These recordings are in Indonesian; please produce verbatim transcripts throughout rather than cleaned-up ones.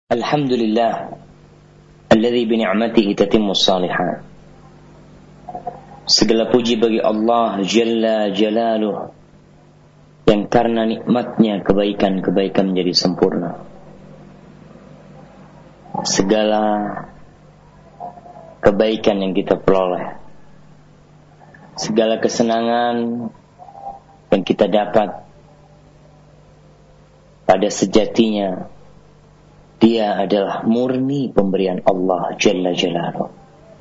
Alhamdulillah alladzi bi ni'matihi tatimmu shalihat. Segala puji bagi Allah Jalla Jalaluh, yang karena nikmatnya kebaikan-kebaikan menjadi sempurna. Segala kebaikan yang kita peroleh, segala kesenangan yang kita dapat, pada sejatinya dia adalah murni pemberian Allah Jalla Jalaluh.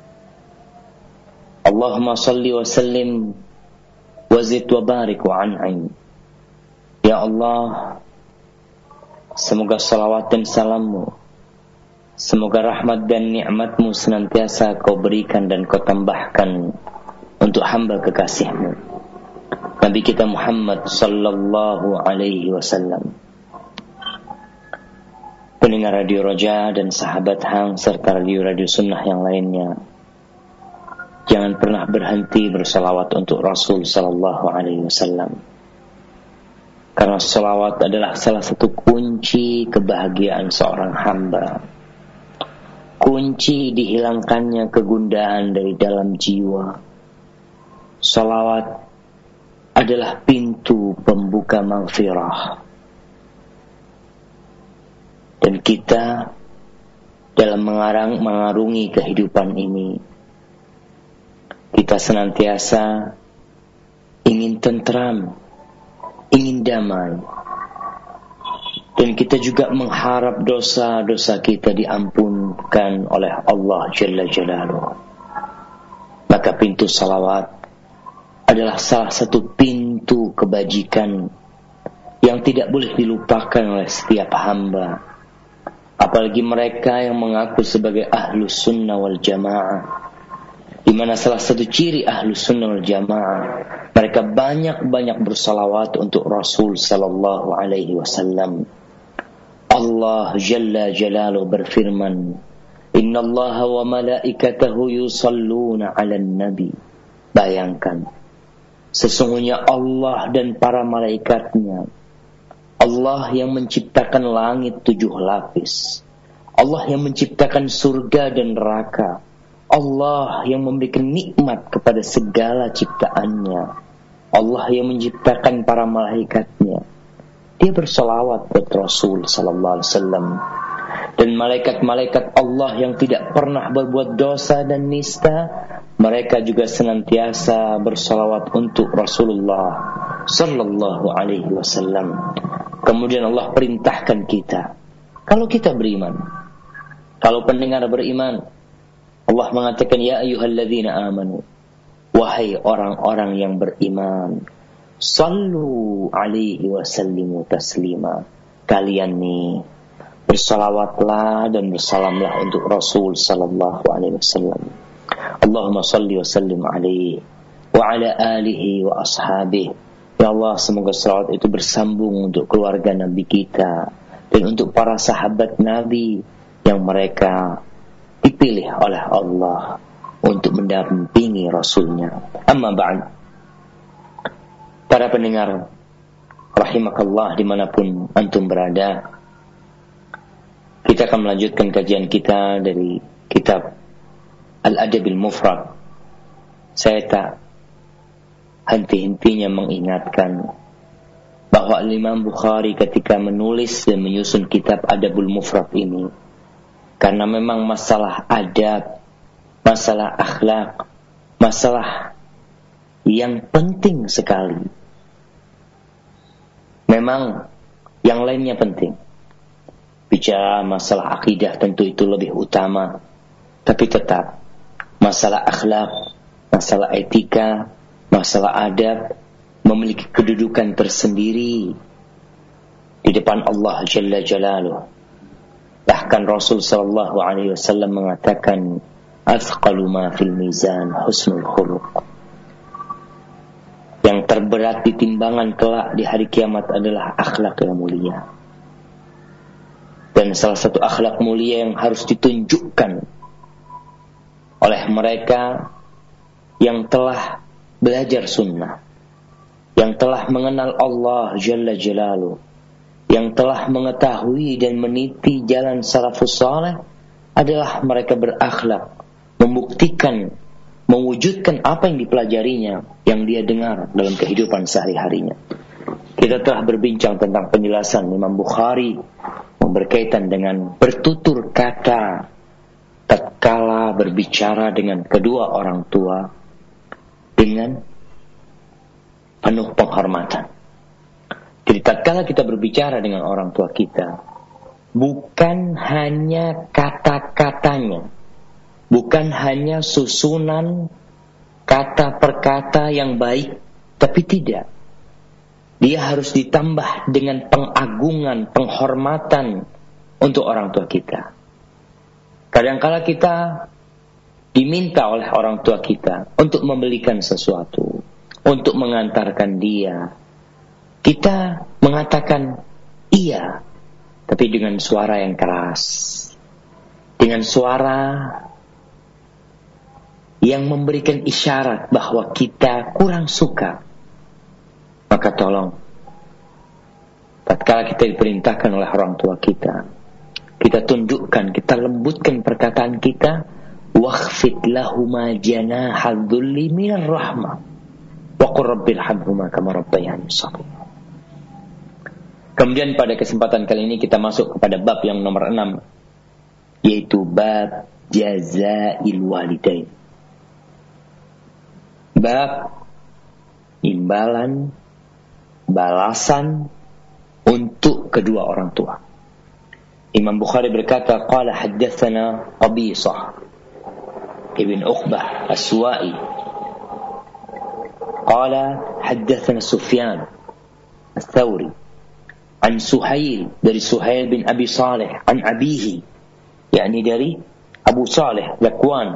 Allahumma salli wa sallim wa zid wa barik wa an'im. Ya Allah, semoga salawat dan salammu, semoga rahmat dan nikmatmu senantiasa kau berikan dan kau tambahkan untuk hamba kekasihmu Nabi kita Muhammad sallallahu alaihi wasallam. Pendengar Radio Roja dan sahabat Hang serta radio-radio sunnah yang lainnya, jangan pernah berhenti bersalawat untuk Rasul sallallahu alaihi wasallam. Karena salawat adalah salah satu kunci kebahagiaan seorang hamba. Kunci dihilangkannya kegundahan dari dalam jiwa. Salawat adalah pintu pembuka maghfirah. Dan kita dalam mengarang, mengarungi kehidupan ini, kita senantiasa ingin tentram, ingin damai, dan kita juga mengharap dosa-dosa kita diampunkan oleh Allah Jalla Jalaluh. Maka pintu salawat adalah salah satu pintu kebajikan yang tidak boleh dilupakan oleh setiap hamba, apalagi mereka yang mengaku sebagai ahlus sunnah wal jamaah, di mana salah satu ciri ahlus sunnah wal jamaah, mereka banyak-banyak bersalawat untuk Rasul sallallahu alaihi wasallam. Allah Jalla Jalaluhu berfirman, Inna Allah wa malaikatahu yusalluna 'alan nabi. Bayangkan, sesungguhnya Allah dan para malaikatnya, Allah yang menciptakan langit tujuh lapis, Allah yang menciptakan surga dan neraka, Allah yang memberikan nikmat kepada segala ciptaannya, Allah yang menciptakan para malaikatnya, dia bersalawat buat Rasul sallallahu alaihi wasallam. Dan malaikat-malaikat Allah yang tidak pernah berbuat dosa dan nista, mereka juga senantiasa bersalawat untuk Rasulullah sallallahu alaihi wasallam. Kemudian Allah perintahkan kita, kalau kita beriman, kalau pendengar beriman, Allah mengatakan, ya ayyuhalladzina amanu, wahai orang-orang yang beriman, sallu alaihi wa sallimu taslima. Kalian nih bersalawatlah dan bersalamlah untuk Rasul sallallahu alaihi wasallam. Allahumma salli wa sallim alaihi wa ala alihi wa ashabihi. Ya Allah, semoga salawat itu bersambung untuk keluarga Nabi kita dan untuk para sahabat Nabi yang mereka dipilih oleh Allah untuk mendampingi Rasulnya. Amma ba'd. Para pendengar rahimakallah dimanapun antum berada, kita akan melanjutkan kajian kita dari kitab Al-Adabil Mufrad. Saya tak henti-hentinya mengingatkan bahwa Imam Bukhari ketika menulis dan menyusun kitab Adabul Mufrad ini, karena memang masalah adab, masalah akhlak, masalah yang penting sekali. Memang yang lainnya penting. Bicara masalah akidah tentu itu lebih utama, tapi tetap masalah akhlak, masalah etika, masalah adab memiliki kedudukan tersendiri di depan Allah Jalla Jalaluh. Bahkan Rasul sallallahu alaihi wasallam mengatakan, athqalu ma fil mizan husnul khuluq. Yang terberat di timbangan kelak di hari kiamat adalah akhlak yang mulia. Dan salah satu akhlak mulia yang harus ditunjukkan oleh mereka yang telah belajar sunnah, yang telah mengenal Allah Jalla Jalaluh, yang telah mengetahui dan meniti jalan salafus saleh adalah mereka berakhlak, membuktikan, mewujudkan apa yang dipelajarinya, yang dia dengar dalam kehidupan sehari-harinya. Kita telah berbincang tentang penjelasan Imam Bukhari yang berkaitan dengan bertutur kata tatkala berbicara dengan kedua orang tua dengan penuh penghormatan. Jadi tatkala kita berbicara dengan orang tua kita, bukan hanya kata-katanya, bukan hanya susunan kata per kata yang baik, tapi tidak. Dia harus ditambah dengan pengagungan, penghormatan untuk orang tua kita. Kadang-kala kita diminta oleh orang tua kita untuk membelikan sesuatu, untuk mengantarkan dia. Kita mengatakan iya, tapi dengan suara yang keras, dengan suara yang memberikan isyarat bahwa kita kurang suka. Maka tolong, tatkala kita diperintahkan oleh orang tua kita, kita tundukkan, kita lembutkan perkataan kita, wakhfid lahuma janahal dhulli minar rahmah wa qur rabbil hamhuma kama rabbayani shaghira. Kemudian pada kesempatan kali ini kita masuk kepada bab yang nomor enam, yaitu bab jazail walidain. Bab imbalan, balasan untuk kedua orang tua. Imam Bukhari berkata, qala haddatsana Qabisah ibn Uqbah As-Suwa'i qala haddatsana Sufyan Ats-Tsauri an Suhail, dari Suhail bin Abi Salih, an abihi, yakni dari Abu Salih Zakwan,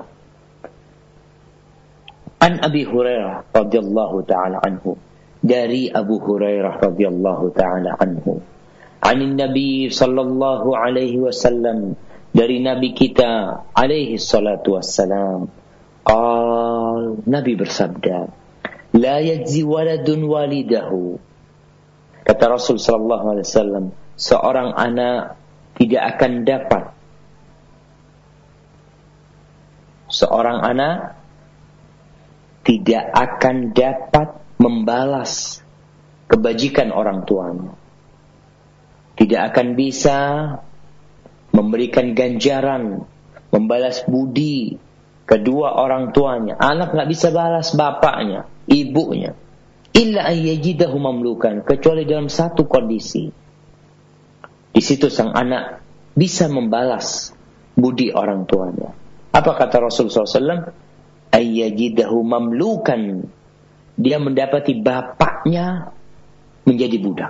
an Abi Hurairah radhiyallahu ta'ala anhu, dari Abu Hurairah radhiyallahu ta'ala anhu, anin Nabi sallallahu alaihi wasallam, dari Nabi kita alaihi salatu wassalam, qal, Nabi bersabda, la yajzi waladun walidahu, kata Rasul sallallahu alaihi wasallam, seorang anak tidak akan dapat, seorang anak tidak akan dapat membalas kebajikan orang tuanya, tidak akan bisa memberikan ganjaran, membalas budi kedua orang tuanya. Anak nggak bisa balas bapaknya, ibunya, illa ayyajidahu mamlukan, kecuali dalam satu kondisi. Di situ sang anak bisa membalas budi orang tuanya. Apa kata Rasul sallallahu alaihi wasallam? Ayyajidahu mamlukan, dia mendapati bapaknya menjadi budak.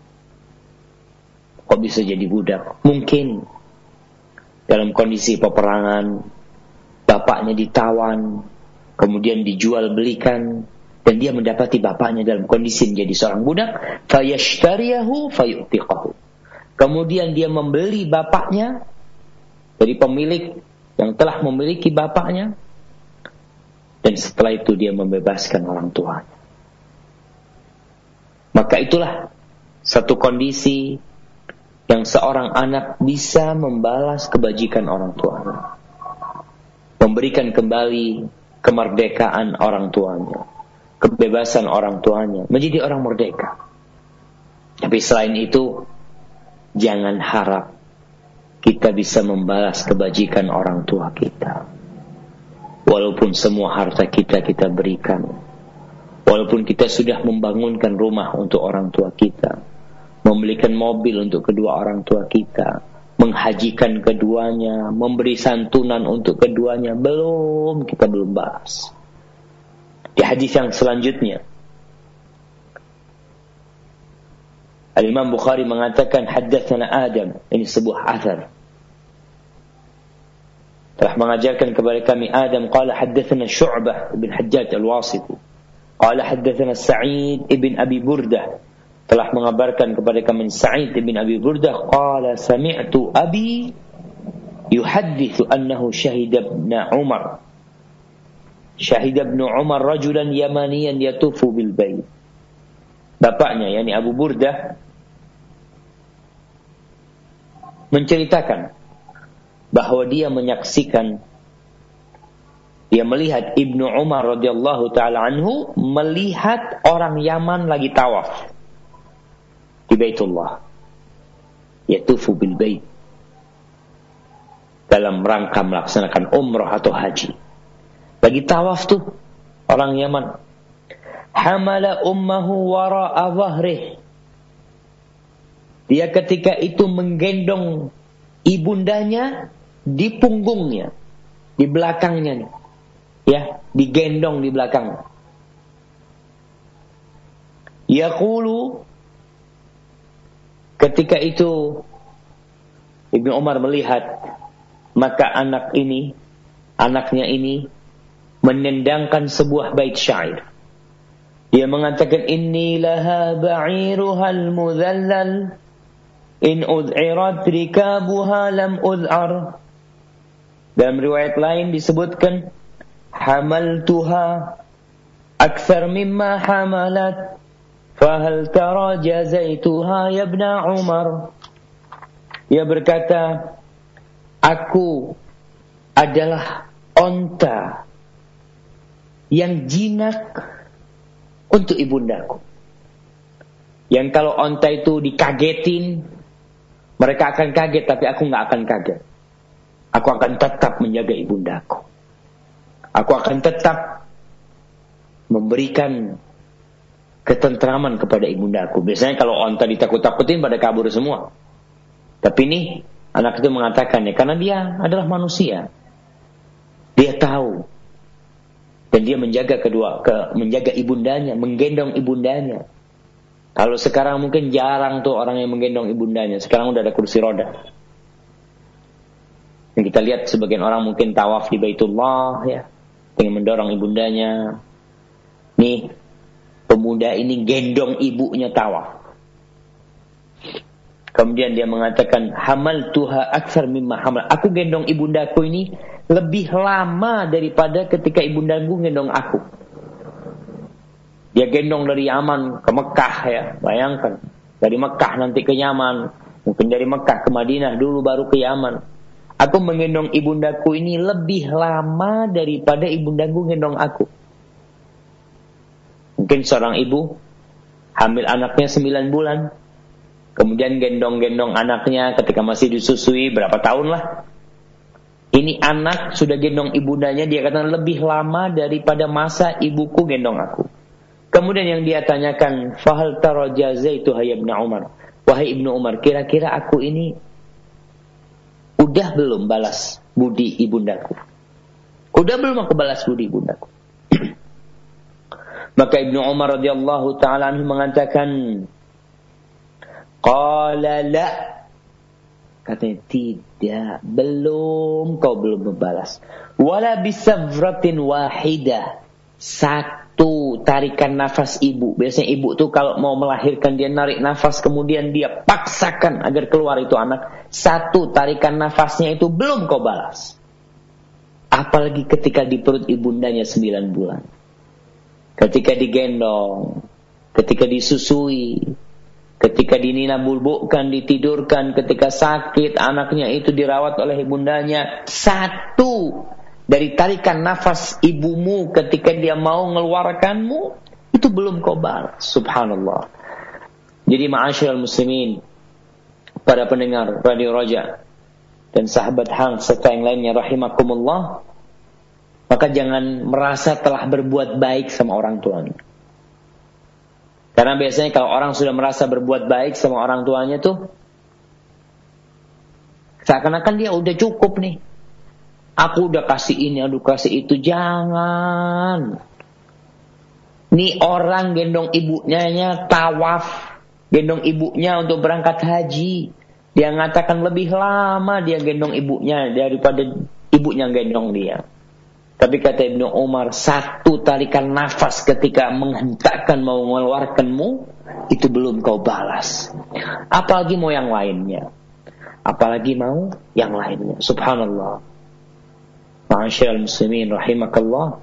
Kok bisa jadi budak? Mungkin dalam kondisi peperangan, bapaknya ditawan, kemudian dijual belikan, dan dia mendapati bapaknya dalam kondisi menjadi seorang budak, fayashtariyahu fayu'tiqahu. Kemudian dia membeli bapaknya dari pemilik yang telah memiliki bapaknya, dan setelah itu dia membebaskan orang tuanya. Maka itulah satu kondisi yang seorang anak bisa membalas kebajikan orang tuanya, memberikan kembali kemerdekaan orang tuanya, kebebasan orang tuanya, menjadi orang merdeka. Tapi selain itu, jangan harap kita bisa membalas kebajikan orang tua kita. Walaupun semua harta kita kita berikan, walaupun kita sudah membangunkan rumah untuk orang tua kita, membelikan mobil untuk kedua orang tua kita, menghajikan keduanya, memberi santunan untuk keduanya, belum, kita belum balas. Di hadis yang selanjutnya, Al-Imam Bukhari mengatakan, haddatsana Adam, ini sebuah athar, telah mengajarkan kepada kami Adam, qala haddatsana Syu'bah bin Hajjaj Al-Wasiti, qala haddatsana Sa'id ibn Abi Burdah, telah mengabarkan kepada kami Sa'id ibn Abi Burdah, qala sami'tu abi yuhaddithu annahu syahida ibn Umar, syahida ibn Umar rajulan yamaniyan yatufu bil bait. Bapaknya, yakni Abu Burdah, menceritakan bahwa dia menyaksikan, dia melihat Ibnu Umar radhiyallahu taala anhu melihat orang Yaman lagi tawaf di Baitullah, yatufu bil bait, dalam rangka melaksanakan umrah atau haji. Lagi tawaf tuh orang Yaman. Hamala ummahu wara'a dhahrih. Dia ketika itu menggendong ibundanya di punggungnya, di belakangnya nih. Ya, digendong di belakang. Yaqulu, ketika itu Ibnu Umar melihat, maka anak ini, anaknya ini menendangkan sebuah bait syair. Dia mengatakan, inni laha ba'iruhal mudhallal in ud'irat rikabuha lam ud'ar. Dalam riwayat lain disebutkan, hamaltuha akthar mimma hamalat fahal tara jazaituha ya ibna Umar. Dia berkata, aku adalah onta yang jinak untuk ibundaku, yang kalau onta itu dikagetin mereka akan kaget, tapi aku gak akan kaget. Aku akan tetap menjaga ibundaku. Aku akan tetap memberikan ketentraman kepada ibundaku. Biasanya kalau onta ditakut-takutin pada kabur semua. Tapi ini anak itu mengatakan ya, karena dia adalah manusia. Dia tahu. Dan dia menjaga kedua, ke, menjaga ibundanya, menggendong ibundanya. Kalau sekarang mungkin jarang tuh orang yang menggendong ibundanya. Sekarang udah ada kursi roda. Yang kita lihat sebagian orang mungkin tawaf di Baitullah ya, dengan mendorong ibundanya. Nih, pemuda ini gendong ibunya tawaf. Kemudian dia mengatakan, hamaltuha aktsar mimma hamal. Aku gendong ibundaku ini lebih lama daripada ketika ibundaku gendong aku. Dia gendong dari Yaman ke Mekah ya, bayangkan. Dari Mekah nanti ke Yaman, mungkin dari Mekah ke Madinah dulu baru ke Yaman. Aku menggendong ibundaku ini lebih lama daripada ibundaku gendong aku. Mungkin seorang ibu hamil anaknya sembilan bulan, kemudian gendong-gendong anaknya ketika masih disusui berapa tahun lah. Ini anak sudah gendong ibundanya, dia katakan lebih lama daripada masa ibuku gendong aku. Kemudian yang dia tanyakan, fahal tara jazaitu ya ibnu Umar. Wahai Ibnu Umar, kira-kira aku ini udah belum balas budi ibundaku? Udah belum aku balas budi ibundaku? Maka Ibnu Umar radhiyallahu taala anhu mengatakan, qala la, katanya tidak, belum, kau belum membalas. Wala bisavratin wahidah, satu tarikan nafas ibu. Biasanya ibu tuh kalau mau melahirkan dia narik nafas, kemudian dia paksakan agar keluar itu anak. Satu tarikan nafasnya itu belum kau balas. Apalagi ketika di perut ibundanya sembilan bulan. Ketika digendong, ketika disusui, ketika dinina bulbukkan, ditidurkan, ketika sakit, anaknya itu dirawat oleh ibundanya. Satu dari tarikan nafas ibumu ketika dia mau mengeluarkanmu, itu belum kau balas. Subhanallah. Jadi ma'asyiral muslimin, para pendengar Radio Raja dan sahabat Hang serta yang lainnya rahimakumullah, maka jangan merasa telah berbuat baik sama orang tuanya. Karena biasanya kalau orang sudah merasa berbuat baik sama orang tuanya tuh, seakan-akan dia udah cukup nih. Aku udah kasih ini, aduh kasih itu. Jangan. Nih orang gendong ibunya tawaf, gendong ibunya untuk berangkat haji. Dia mengatakan lebih lama dia gendong ibunya daripada ibunya gendong dia. Tapi kata Ibnu Umar, satu tarikan nafas ketika menghentakkan mau mengeluarkanmu, itu belum kau balas. Apalagi mau yang lainnya. Apalagi mau yang lainnya. Subhanallah. Ma'asyiral muslimin rahimakallah.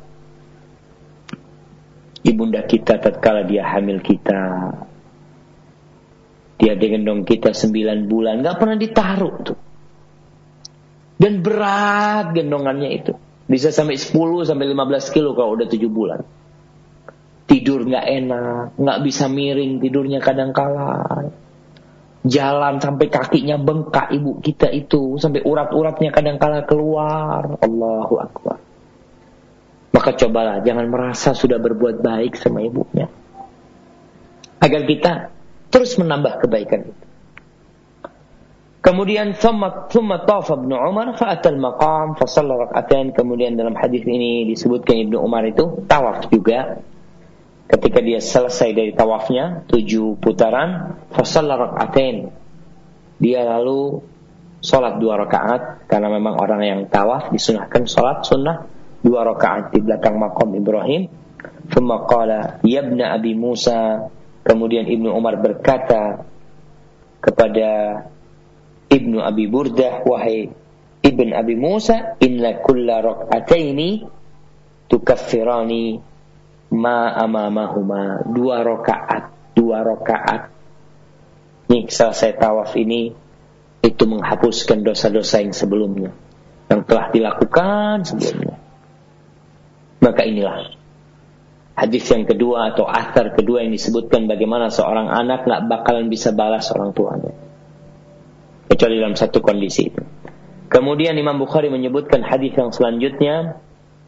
Ibunda kita tatkala dia hamil kita, Dia gendong kita sembilan bulan, gak pernah ditaruh tuh. Dan berat gendongannya itu. Bisa sampai sepuluh sampai lima belas kilo kalau udah tujuh bulan. Tidur gak enak, gak bisa miring tidurnya kadang-kala. Jalan sampai kakinya bengkak ibu kita itu, sampai urat-uratnya kadang-kala keluar. Allahu Akbar. Maka cobalah jangan merasa sudah berbuat baik sama ibunya, agar kita terus menambah kebaikan itu. Kemudian thumma thumma tafa Ibnu Umar fa atal maqam fa shalla rak'atain. Kemudian dalam hadis ini disebutkan Ibnu Umar itu tawaf juga. Ketika dia selesai dari tawafnya tujuh putaran, fa shalla rak'atain. Dia lalu salat dua rakaat, karena memang orang yang tawaf disunahkan salat sunnah dua rakaat di belakang maqam Ibrahim. Thumma qala ya ibna Abi Musa. Kemudian Ibnu Umar berkata kepada Ibnu Abi Burdah, wahai Ibn Abi Musa, inna kulla rak'ataini tukaffirani ma amamahuma. Dua rakaat, dua rakaat. Nih selesai tawaf ini, itu menghapuskan dosa-dosa yang sebelumnya, yang telah dilakukan sebelumnya. Maka inilah hadis yang kedua atau athar kedua yang disebutkan bagaimana seorang anak gak bakalan bisa balas orang tuanya, kecuali dalam satu kondisi itu. Kemudian Imam Bukhari menyebutkan hadis yang selanjutnya,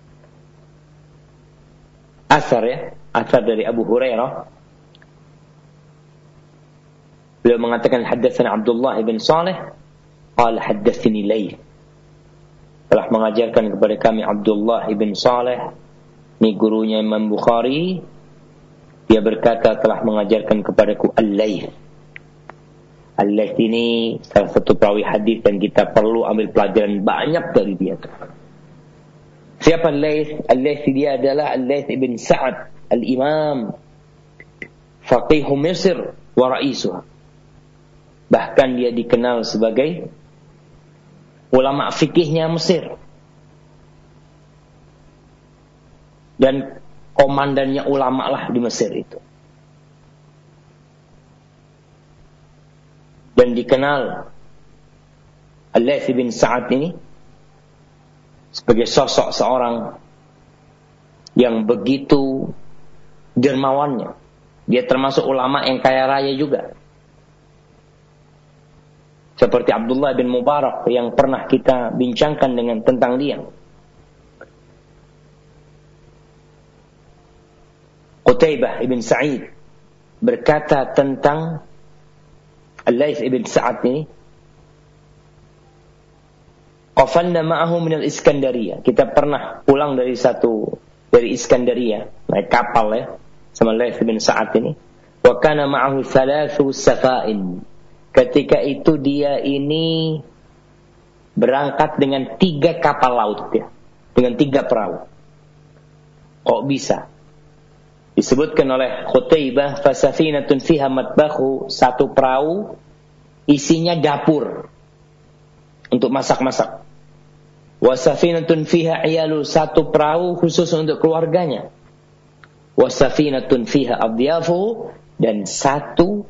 athar ya, athar dari Abu Hurairah. Beliau mengatakan haddatsana Abdullah bin Salih qala haddatsani Layth. Telah mengajarkan kepada kami Abdullah bin Salih, ini gurunya Imam Bukhari. Dia berkata telah mengajarkan kepadaku Al-Layth. Al-Layth ini salah satu perawi hadis dan kita perlu ambil pelajaran banyak dari dia. Siapa Al-Layth? Al-Layth dia adalah Al-Layth ibn Sa'ad Al-Imam, faqih Mesir wa ra'isuha. Bahkan dia dikenal sebagai ulama fikihnya Mesir. Dan komandannya ulama lah di Mesir itu. Dan dikenal Al-Layth bin Sa'ad ini sebagai sosok seorang yang begitu dermawannya. Dia termasuk ulama yang kaya raya juga. Seperti Abdullah bin Mubarak yang pernah kita bincangkan dengan tentang dia. Qutaibah ibn Sa'id berkata tentang Al-Layth ibn Sa'ad ini, qafalna ma'ahu min al-Iskandariyah. Kita pernah pulang dari satu dari Iskandaria, naik kapal ya, sama Al-Layth ibn Sa'ad ini. Wa kana ma'ahu thalathu safa'in. Ketika itu dia ini berangkat dengan tiga kapal laut ya, dengan tiga perahu. Kok bisa? Disebutkan oleh Qutaibah, fasafinatun fiha matbakhu, satu perahu isinya dapur untuk masak-masak. Wasafinatun fiha iyalu, satu perahu khusus untuk keluarganya. Wasafinatun fiha adyafu, dan satu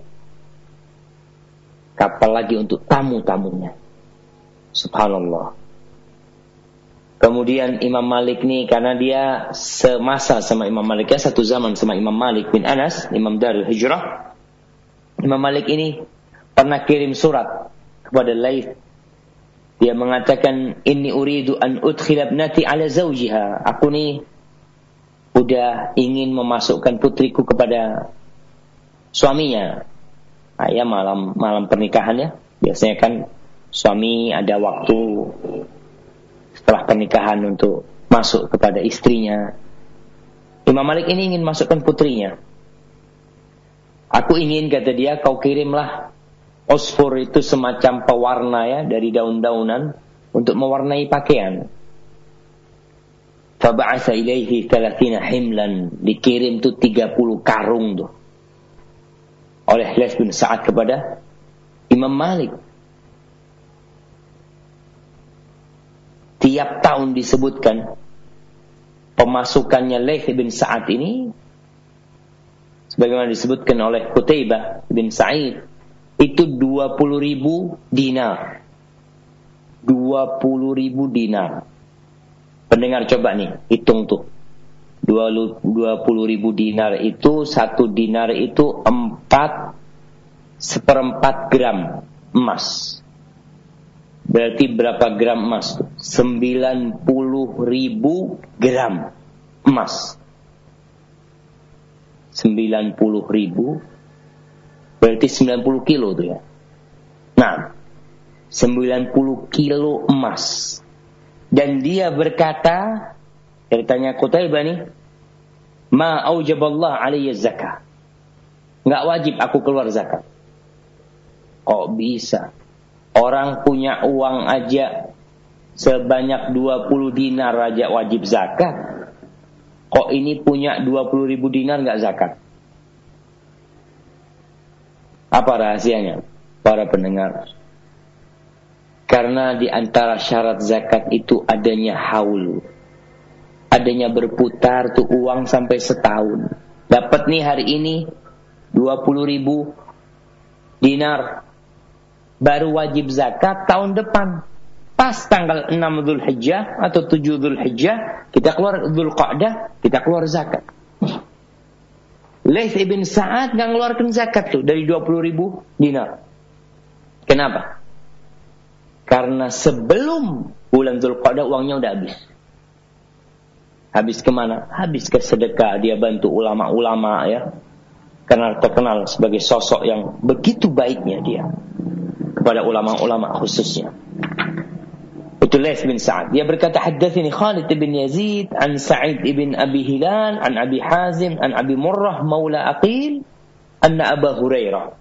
kapal lagi untuk tamu-tamunya. Subhanallah. Kemudian Imam Malik nih, karena dia semasa sama Imam Malik, ya satu zaman sama Imam Malik bin Anas, Imam Darul Hijrah. Imam Malik ini pernah kirim surat kepada Layth. Dia mengatakan, inni uridu an udkhila ibnati ala zawjiha. Aku nih udah ingin memasukkan putriku kepada suaminya. Nah, ya malam malam pernikahannya, biasanya kan suami ada waktu setelah pernikahan untuk masuk kepada istrinya. Imam Malik ini ingin masukkan putrinya. Aku ingin, kata dia, kau kirimlah osfor itu semacam pewarna ya, dari daun-daunan untuk mewarnai pakaian. Faba'atha ilaihi thalathina himlan. Dikirim tuh tiga puluh karung tuh oleh Layth bin Sa'ad kepada Imam Malik. Tiap tahun disebutkan pemasukannya Layth bin Sa'ad ini, sebagaimana disebutkan oleh Qutaibah bin Sa'id, itu dua puluh ribu dinar. dua puluh ribu dinar. Pendengar coba nih, hitung tuh. dua puluh ribu dinar itu, satu dinar itu empat seperempat gram emas. Berarti berapa gram emas tuh? sembilan puluh ribu gram emas. sembilan puluh ribu berarti sembilan puluh kilo tuh ya. Nah, sembilan puluh kilo emas. Dan dia berkata, ceritanya Qutaibah nih, ma aujaballah alaiya zakah. Enggak wajib aku keluar zakat. Kok bisa? Orang punya uang aja sebanyak dua puluh dinar aja wajib zakat. Kok ini punya dua puluh ribu dinar enggak zakat? Apa rahasianya, para pendengar? Karena di antara syarat zakat itu adanya haul. Adanya berputar tuh uang sampai setahun. Dapat nih hari ini dua puluh ribu dinar. Baru wajib zakat tahun depan. Pas tanggal enam Dzulhijjah atau tujuh Dzulhijjah, kita keluar Dzulqa'dah, kita keluar zakat. Laits ibn Sa'ad nggak ngeluarkan zakat tuh dari dua puluh ribu dinar. Kenapa? Karena sebelum bulan Dzulqa'dah uangnya udah habis. Habis kemana? Habis ke sedekah. Dia bantu ulama-ulama ya. Karena terkenal sebagai sosok yang begitu baiknya dia kepada ulama-ulama khususnya. Itu Laits bin Sa'ad. Dia berkata, haddatsani Khalid bin Yazid an Sa'id bin Abi Hilal an Abi Hazim an Abi Murrah maula Aqil anna Abu Hurairah.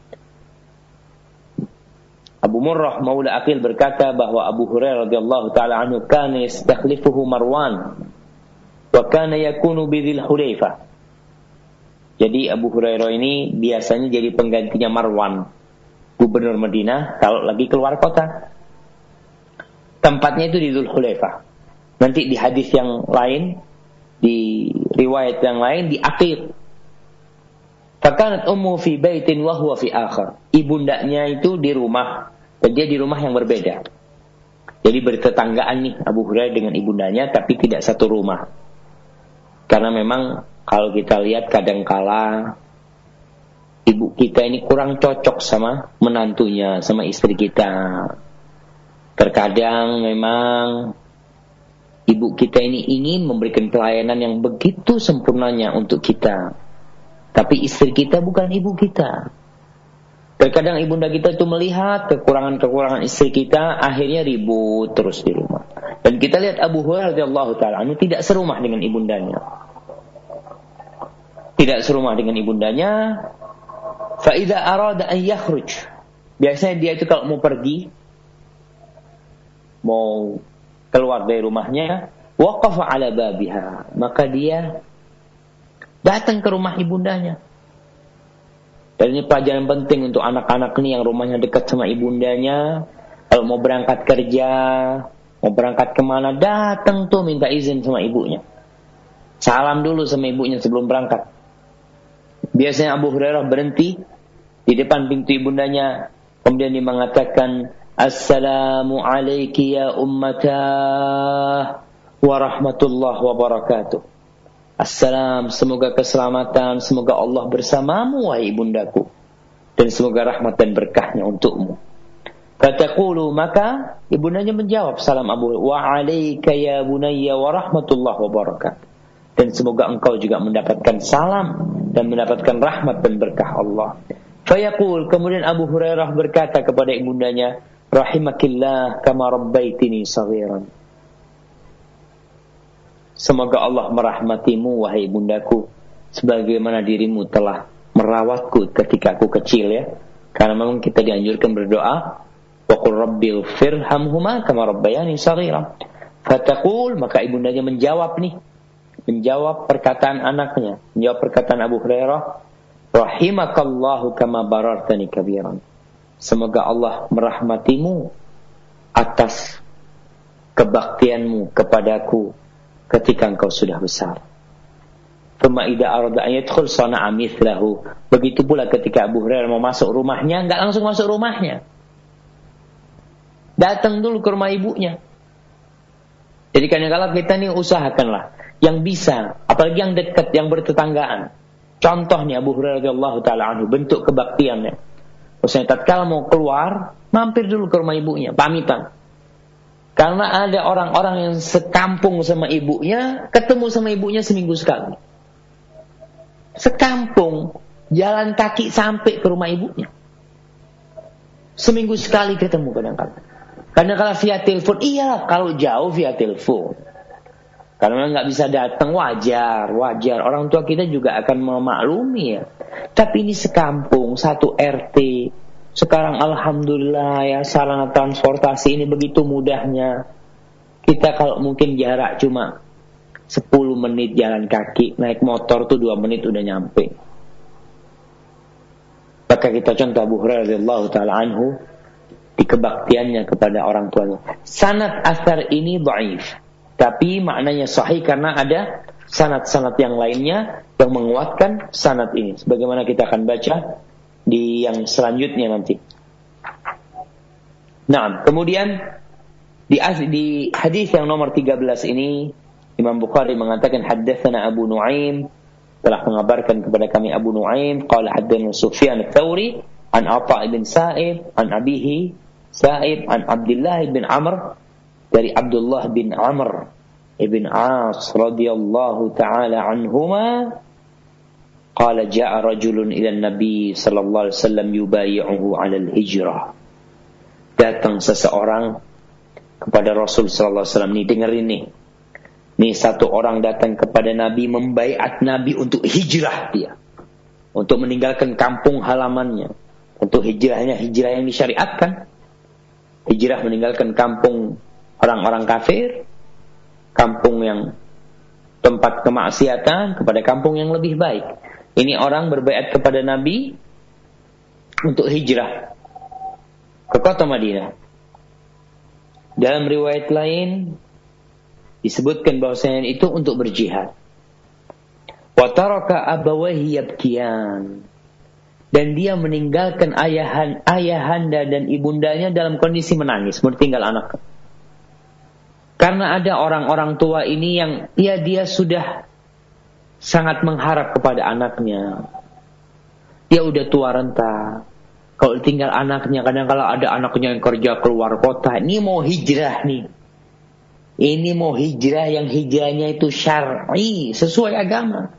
Abu Murrah maula Aqil berkata bahwa Abu Hurairah radhiyallahu taala anhu kana yastakhlifuhu Marwan wa kana yakunu bi Dzil Hulaifah. Jadi Abu Hurairah ini biasanya jadi penggantinya Marwan, gubernur Madinah kalau lagi keluar kota. Tempatnya itu di Dzul Hulaifah. Nanti di hadis yang lain, di riwayat yang lain di Aqil. Fakanat ummu fi baitin wa huwa fi akhar. Ibundanya itu di rumah dan dia di rumah yang berbeda. Jadi bertetanggaan nih Abu Hurairah dengan ibundanya tapi tidak satu rumah. Karena memang kalau kita lihat kadangkala ibu kita ini kurang cocok sama menantunya, sama istri kita. Terkadang memang ibu kita ini ingin memberikan pelayanan yang begitu sempurnanya untuk kita. Tapi istri kita bukan ibu kita. Terkadang ibunda kita itu melihat kekurangan-kekurangan istri kita, akhirnya ribut terus di rumah. Dan kita lihat Abu Hurairah radhiyallahu ta'ala anhu tidak serumah dengan ibundanya. Tidak serumah dengan ibundanya. Fa idza arada an yakhruj. Biasanya dia itu kalau mau pergi, mau keluar dari rumahnya, waqafa ala babiha, maka dia datang ke rumah ibundanya. Dan ini pelajaran penting untuk anak-anak ini yang rumahnya dekat sama ibundanya. Kalau mau berangkat kerja, mau berangkat kemana, datang tuh minta izin sama ibunya. Salam dulu sama ibunya sebelum berangkat. Biasanya Abu Hurairah berhenti di depan pintu ibundanya, kemudian dia mengatakan, Assalamu alayki ya ummatah wa rahmatullahi wa barakatuh. Assalam, semoga keselamatan, semoga Allah bersamamu wahai ibundaku, dan semoga rahmat dan berkahnya untukmu. Fataqulu, maka ibundanya menjawab salam Abu, wa alayka ya bunayya wa rahmatullahi wa barakatuh, dan semoga engkau juga mendapatkan salam dan mendapatkan rahmat dan berkah Allah. Fayaqul, kemudian Abu Hurairah berkata kepada ibundanya, rahimakillah kama rabbaitini saghiran. Semoga Allah merahmatimu wahai ibundaku sebagaimana dirimu telah merawatku ketika aku kecil ya. Karena memang kita dianjurkan berdoa, wa qul rabbighfirhamhuma kama rabbayani saghira. Fataqul, maka ibundanya menjawab nih, menjawab perkataan anaknya, menjawab perkataan Abu Hurairah, rahimakallahu kama barartani kabiran. Semoga Allah merahmatimu atas kebaktianmu kepadaku ketika engkau sudah besar. Thumma idza arada an yadkhul sana'a mithlahu. Begitu pula ketika Abu Hurairah mau masuk rumahnya, enggak langsung masuk rumahnya. Datang dulu ke rumah ibunya. Jadi kadang-kadang kita nih usahakanlah yang bisa, apalagi yang dekat, yang bertetanggaan. Contoh nih Abu Hurairah radhiyallahu taala anhu, bentuk kebaktiannya. Maksudnya tatkala mau keluar, mampir dulu ke rumah ibunya, pamitan. Karena ada orang-orang yang sekampung sama ibunya, ketemu sama ibunya seminggu sekali. Sekampung, jalan kaki sampai ke rumah ibunya. Seminggu sekali ketemu kadang-kadang. Kadang-kadang via telepon, iya kalau jauh via telepon. Karena nggak bisa datang, wajar, wajar. Orang tua kita juga akan memaklumi ya. Tapi ini sekampung, satu R T. Sekarang alhamdulillah ya, sarana transportasi ini begitu mudahnya. Kita kalau mungkin jarak cuma sepuluh menit jalan kaki, naik motor tuh dua menit udah nyampe. Maka kita contoh Abu Hurairah radhiyallahu taala anhu di kebaktiannya kepada orang tuanya. Sanad asar ini dhaif. Tapi maknanya sahih karena ada sanad-sanad yang lainnya yang menguatkan sanad ini. Sebagaimana kita akan baca di yang selanjutnya nanti. Nah, kemudian di, di hadis yang nomor tiga belas ini Imam Bukhari mengatakan haddatsana Abu Nuaim, telah mengabarkan kepada kami Abu Nuaim, qala haddatsana Sufyan ats-Tsauri an Atha bin Sa'ib an abihi Sa'ib an Abdullah bin Amr, dari Abdullah bin Amr ibn As radhiyallahu ta'ala anhuma, qala ja'a rajulun ila Nabi sallallahu alaihi wasallam yubayi'uhu 'ala al-hijrah. Datang seseorang kepada Rasul sallallahu alaihi wasallam. Nih dengerin nih. Nih satu orang datang kepada Nabi membaiat Nabi untuk hijrah dia. Untuk meninggalkan kampung halamannya. Untuk hijrahnya hijrah yang disyariatkan. Hijrah meninggalkan kampung orang-orang kafir, kampung yang tempat kemaksiatan kepada kampung yang lebih baik. Ini orang berbaiat kepada Nabi untuk hijrah ke kota Madinah. Dalam riwayat lain disebutkan bahwasanya itu untuk berjihad. Wa taraka abawayhi yabkiyan, dan dia meninggalkan ayahan, ayahanda dan ibundanya dalam kondisi menangis, meninggal anak. Karena ada orang-orang tua ini yang ya dia sudah sangat mengharap kepada anaknya. Dia udah tua renta. Kalau tinggal anaknya, kadang kalau ada anaknya yang kerja keluar kota, ini mau hijrah nih. Ini mau hijrah yang hijrahnya itu syar'i, sesuai agama.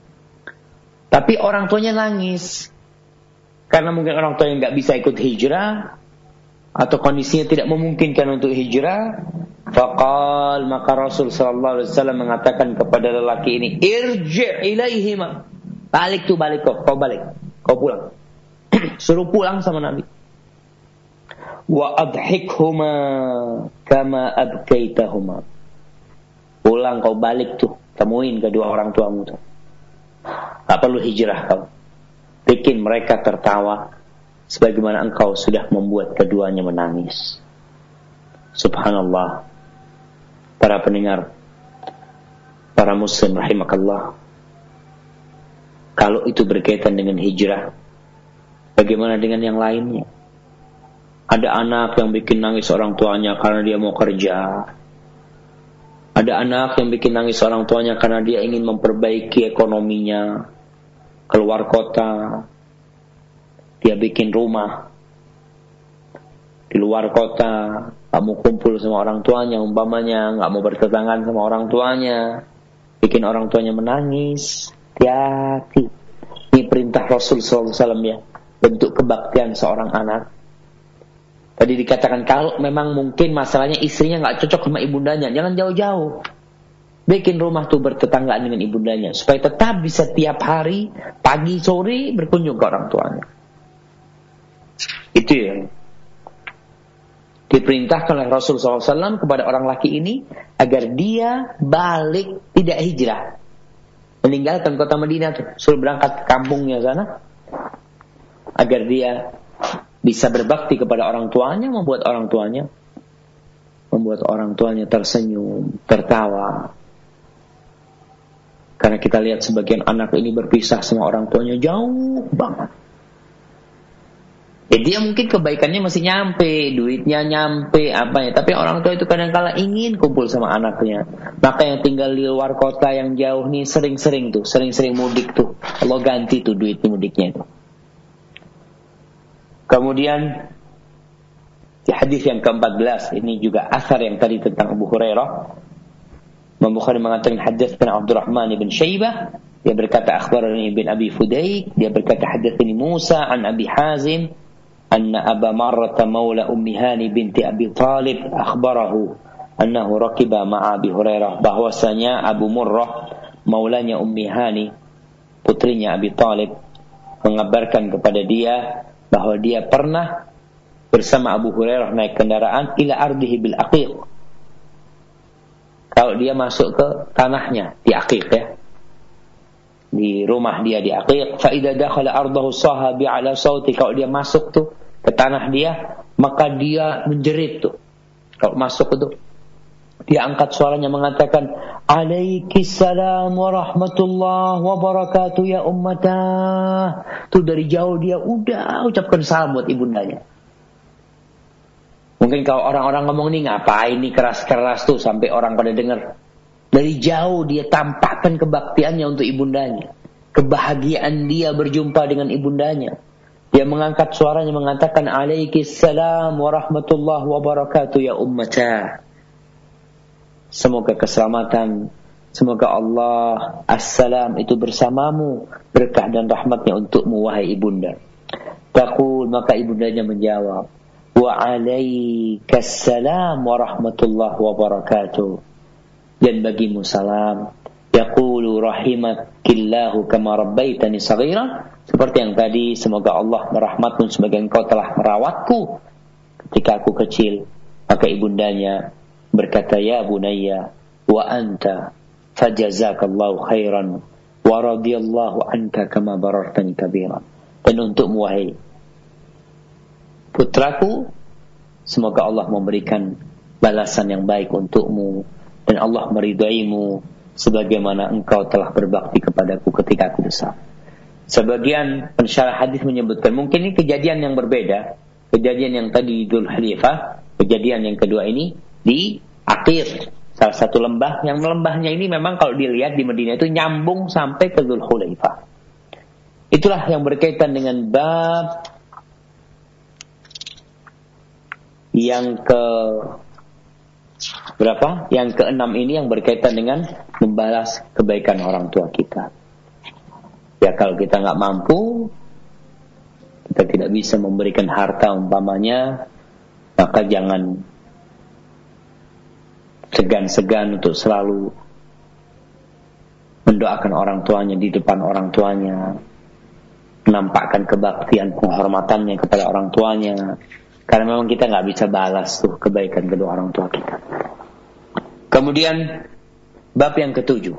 Tapi orang tuanya nangis. Karena mungkin orang tuanya nggak bisa ikut hijrah, atau kondisinya tidak memungkinkan untuk hijrah. Faqal, maka Rasul sallallahu alaihi wasallam mengatakan kepada lelaki ini, irji' ilaihima. Balik tuh, balik kau, kau balik. Kau pulang. Suruh pulang sama Nabi. Wa adhikhuma kama abkaitahuma. Pulang, kau balik tuh, temuin kedua orang tuamu tuh. Tak perlu hijrah kau. Bikin mereka tertawa sebagaimana engkau sudah membuat keduanya menangis. Subhanallah. Para pendengar, para muslim rahimakallah, kalau itu berkaitan dengan hijrah, bagaimana dengan yang lainnya? Ada anak yang bikin nangis orang tuanya karena dia mau kerja. Ada anak yang bikin nangis orang tuanya karena dia ingin memperbaiki ekonominya, keluar kota. Dia bikin rumah di luar kota, gak mau kumpul sama orang tuanya, umpamanya gak mau bertetanggan sama orang tuanya, bikin orang tuanya menangis. Hati-hati. Ini perintah Rasul sallallahu alaihi wasallam ya, bentuk kebaktian seorang anak. Tadi dikatakan kalau memang mungkin masalahnya istrinya gak cocok sama ibundanya, jangan jauh-jauh. Bikin rumah tuh bertetanggaan dengan ibundanya, supaya tetap bisa tiap hari, pagi sore berkunjung ke orang tuanya. Itu ya. Diperintahkan oleh Rasul sallallahu alaihi wasallam kepada orang laki ini agar dia balik, tidak hijrah, meninggalkan kota Madinah, suruh berangkat ke kampungnya sana, agar dia bisa berbakti kepada orang tuanya, membuat orang tuanya membuat orang tuanya tersenyum, tertawa. Karena kita lihat sebagian anak ini berpisah sama orang tuanya jauh banget. Ya dia mungkin kebaikannya masih nyampe, duitnya nyampe, apa ya. Tapi orang tua itu kadang-kala ingin kumpul sama anaknya. Maka yang tinggal di luar kota yang jauh nih sering-sering tuh, sering-sering mudik tuh. Allah ganti tuh duit mudiknya itu. Kemudian di hadis yang keempat belas, ini juga asar yang tadi tentang Abu Hurairah. Imam Bukhari mengatakan hadatsana Abdurrahman bin Syaibah, dia berkata akhbarani bin Abi Fudayk, dia berkata hadatsani Musa an Abi Hazim anna Aba Marrah maula Ummi Hani binti Abi Talib akhbarahu annahu rakiba ma'a Abi Hurairah, bahwasanya Abu Murrah maulanya Ummi Hani putrinya Abi Talib mengabarkan kepada dia bahwa dia pernah bersama Abu Hurairah naik kendaraan ila ardihi bil Aqiq. Kalau dia masuk ke tanahnya di Aqiq ya, di rumah dia di Aqiq, fa idza dakhala ardahu sahabi ala sauti, kalau dia masuk tuh ke tanah dia, maka dia menjerit tuh. Kalau masuk itu dia angkat suaranya mengatakan alaikissalam warahmatullahi wabarakatuh ya ummata. Tuh dari jauh dia udah ucapkan salam buat ibundanya. Mungkin kalau orang-orang ngomong nih ngapain nih keras-keras tuh sampai orang pada dengar. Dari jauh dia tampakkan kebaktiannya untuk ibundanya, kebahagiaan dia berjumpa dengan ibundanya. Dia mengangkat suaranya mengatakan alaikissalam warahmatullahi wabarakatuh ya ummata. Semoga keselamatan, semoga Allah assalam itu bersamamu, berkah dan rahmatnya untukmu wahai ibunda. Taqul, maka ibundanya menjawab, wa alaikassalam warahmatullahi wabarakatuh, dan bagimu salam. Yaqulu rahimakillahu kama rabbaitani saghira, seperti yang tadi, semoga Allah merahmatmu sebagai engkau telah merawatku ketika aku kecil. Maka ibundanya berkata, ya bunayya wa anta fajazakallahu khairan wa radiyallahu anka kama barartani kabira. Dan untukmu wahai putraku, semoga Allah memberikan balasan yang baik untukmu dan Allah meridaimu sebagaimana engkau telah berbakti kepadaku ketika aku besar. Sebagian pensyarah hadis menyebutkan mungkin ini kejadian yang berbeda. Kejadian yang tadi di Dzul Hulaifah, kejadian yang kedua ini di Aqiq, salah satu lembah. Yang lembahnya ini memang kalau dilihat di Madinah itu nyambung sampai ke Dzul Hulaifah. Itulah yang berkaitan dengan bab yang ke berapa? Yang keenam ini yang berkaitan dengan membalas kebaikan orang tua kita. Ya kalau kita nggak mampu, kita tidak bisa memberikan harta umpamanya, maka jangan segan-segan untuk selalu mendoakan orang tuanya di depan orang tuanya, menampakkan kebaktian penghormatannya kepada orang tuanya, karena memang kita nggak bisa balas tuh kebaikan kedua orang tua kita. Kemudian bab yang ketujuh,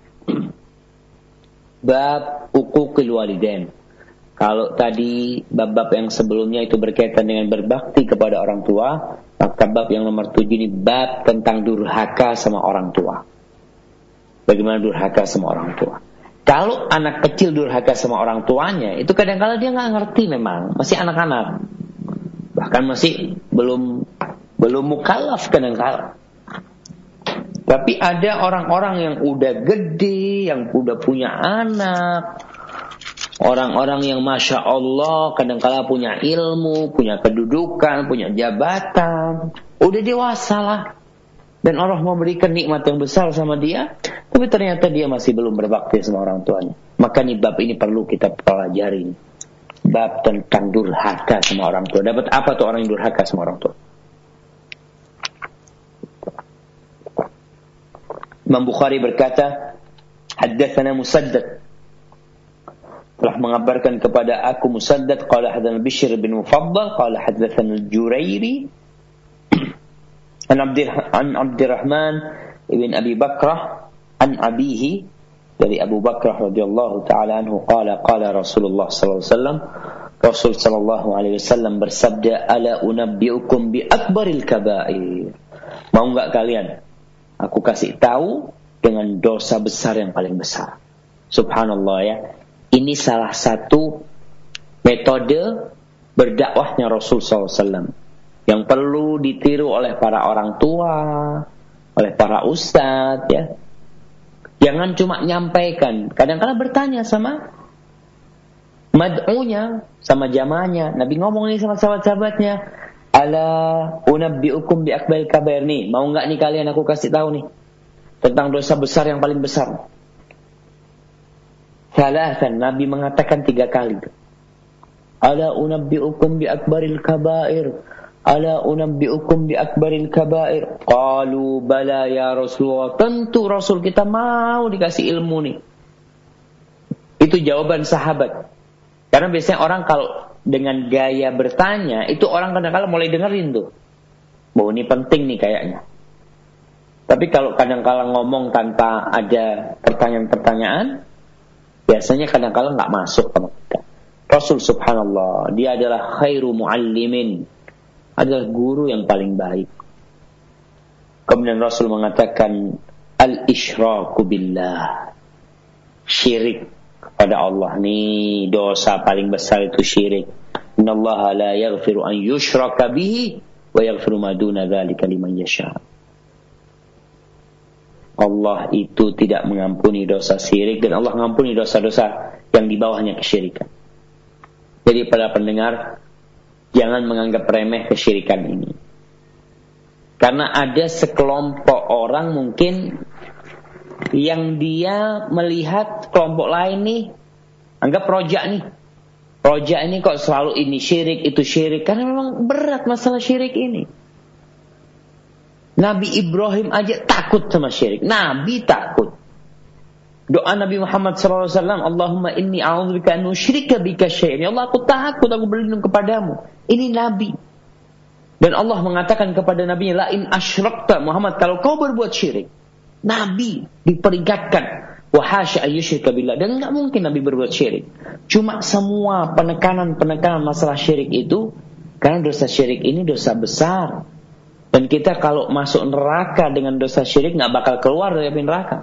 bab uquqil walidain. Kalau tadi bab-bab yang sebelumnya itu berkaitan dengan berbakti kepada orang tua, maka bab yang nomor tujuh ini bab tentang durhaka sama orang tua. Bagaimana durhaka sama orang tua? Kalau anak kecil durhaka sama orang tuanya, itu kadang-kadang dia nggak ngerti, memang masih anak-anak, bahkan masih belum belum mukallaf kadang-kadang. Tapi ada orang-orang yang udah gede, yang udah punya anak, orang-orang yang masya Allah kadang-kala punya ilmu, punya kedudukan, punya jabatan, udah dewasa lah, dan Allah memberikan nikmat yang besar sama dia, tapi ternyata dia masih belum berbakti sama orang tuanya. Maka nih bab ini perlu kita pelajari, bab tentang durhaka sama orang tua. Dapat apa tuh orang yang durhaka sama orang tua? Imam Bukhari berkata, haddatsana Musaddad, telah mengabarkan kepada aku Musaddad, qala hadatsana Bishr bin Mufaddal, qala hadatsana Jurairi an Abdir an Abdurrahman ibn Abi Bakrah an abihi, dari Abu Bakrah radhiyallahu taala anhu, qala qala Rasulullah sallallahu alaihi wasallam, Rasul sallallahu alaihi wasallam bersabda, ala unabbiukum bi akbaril kabair. Mau enggak kalian aku kasih tahu dengan dosa besar yang paling besar. Subhanallah ya. Ini salah satu metode berdakwahnya Rasul sallallahu alaihi wasallam yang perlu ditiru oleh para orang tua, oleh para ustadz ya. Jangan cuma nyampaikan, kadang-kadang bertanya sama mad'unya, sama jamaahnya. Nabi ngomong ini sama sahabat-sahabatnya, ala unabbiukum bi akbaril kabair nih, mau enggak nih kalian aku kasih tahu nih tentang dosa besar yang paling besar. Salasan, Nabi mengatakan tiga kali. Ala unabbiukum bi akbaril kabair. Ala unabbiukum bi akbaril kabair. Qalu bala ya Rasulullah. Tentu Rasul kita mau dikasih ilmu nih. Itu jawaban sahabat. Karena biasanya orang kalau dengan gaya bertanya, itu orang kadang-kadang mulai dengerin tuh. Bahwa ini penting nih kayaknya. Tapi kalau kadang-kadang ngomong tanpa ada pertanyaan-pertanyaan, biasanya kadang-kadang nggak masuk sama kita. Rasul subhanallah, dia adalah khairu muallimin, adalah guru yang paling baik. Kemudian Rasul mengatakan al-isyraku billah, syirik kepada Allah. Nih dosa paling besar itu syirik. Innallaha la yaghfiru an yushraka bihi wa yaghfiru ma duna dzalika liman yasha. Allah itu tidak mengampuni dosa syirik, dan Allah mengampuni dosa-dosa yang di bawahnya kesyirikan. Jadi para pendengar, jangan menganggap remeh kesyirikan ini. Karena ada sekelompok orang mungkin yang dia melihat kelompok lain nih, anggap rojak nih. Rojak ini kok selalu ini syirik, itu syirik. Karena memang berat masalah syirik ini. Nabi Ibrahim aja takut sama syirik. Nabi takut. Doa Nabi Muhammad shallallahu alaihi wasallam, Allahumma inni a'udzubika an usyrika bika syai'an. Ya Allah, aku takut, aku berlindung kepadamu. Ini Nabi. Dan Allah mengatakan kepada Nabi, la in asyrakta Muhammad, kalau kau berbuat syirik. Nabi diperingatkan, wa hasya ayyusyrika billah. Dan enggak mungkin Nabi berbuat syirik. Cuma semua penekanan-penekanan masalah syirik itu, karena dosa syirik ini dosa besar. Dan kita kalau masuk neraka dengan dosa syirik nggak bakal keluar dari api neraka.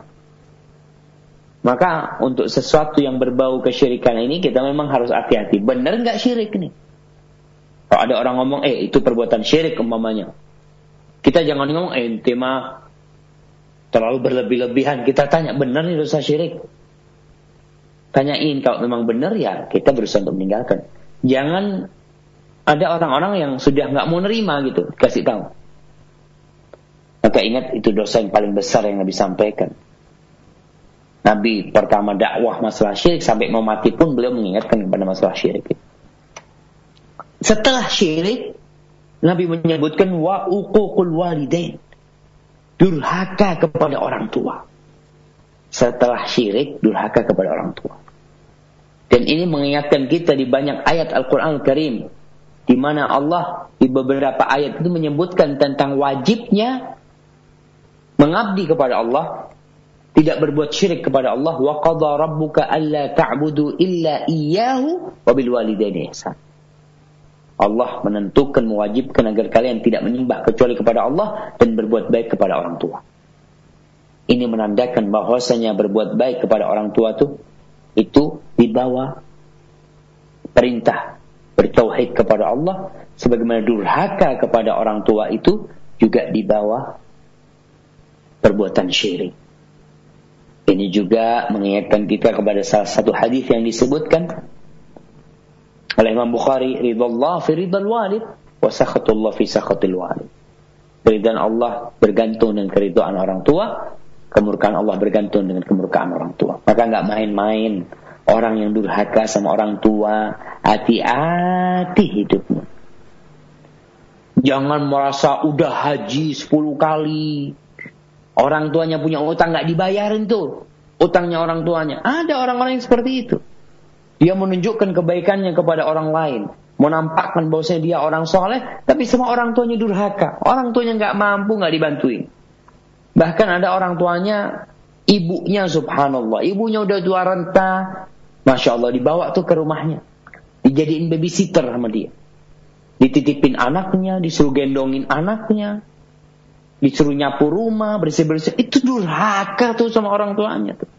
Maka untuk sesuatu yang berbau kesyirikan ini kita memang harus hati-hati. Benar nggak syirik nih? Kalau ada orang ngomong, eh itu perbuatan syirik umpamanya, kita jangan ngomong, eh ente mah terlalu berlebih-lebihan. Kita tanya, benar nih dosa syirik? Tanyain, kalau memang benar ya kita berusaha untuk meninggalkan. Jangan ada orang-orang yang sudah nggak mau nerima gitu, kasih tahu. Maka ingat, itu dosa yang paling besar yang Nabi sampaikan. Nabi pertama dakwah masalah syirik, sampai mau mati pun beliau mengingatkan kepada masalah syirik. Setelah syirik, Nabi menyebutkan wa uququl walidain, durhaka kepada orang tua. Setelah syirik, durhaka kepada orang tua. Dan ini mengingatkan kita di banyak ayat Al-Quran Al-Karim, di mana Allah di beberapa ayat itu menyebutkan tentang wajibnya mengabdi kepada Allah, tidak berbuat syirik kepada Allah. Wa qadha rabbuka alla ta'budu illa iyyahu wa bil walidaini ihsan. Allah menentukan, mewajibkan agar kalian tidak menyembah kecuali kepada Allah dan berbuat baik kepada orang tua. Ini menandakan bahwasanya berbuat baik kepada orang tua itu itu di bawah perintah bertauhid kepada Allah, sebagaimana durhaka kepada orang tua itu juga di bawah perbuatan syirik. Ini juga mengingatkan kita kepada salah satu hadis yang disebutkan oleh Imam Bukhari, ridallah fi ridal walid wa sakhatullah fi sakhatil walid. Keridhaan Allah bergantung dengan keridhaan orang tua, kemurkaan Allah bergantung dengan kemurkaan orang tua. Maka enggak main-main orang yang durhaka sama orang tua, hati-hati hidupnya. Jangan merasa udah haji sepuluh kali, orang tuanya punya utang nggak dibayarin tuh utangnya orang tuanya. Ada orang-orang yang seperti itu. Dia menunjukkan kebaikannya kepada orang lain, menampakkan bahwasanya dia orang soleh, tapi semua orang tuanya durhaka. Orang tuanya nggak mampu, nggak dibantuin. Bahkan ada orang tuanya, ibunya subhanallah, ibunya udah tua renta, masya Allah, dibawa tuh ke rumahnya, dijadiin babysitter sama dia, dititipin anaknya, disuruh gendongin anaknya, disuruh nyapu rumah, bersih-bersih. Itu durhaka tuh sama orang tuanya tuh.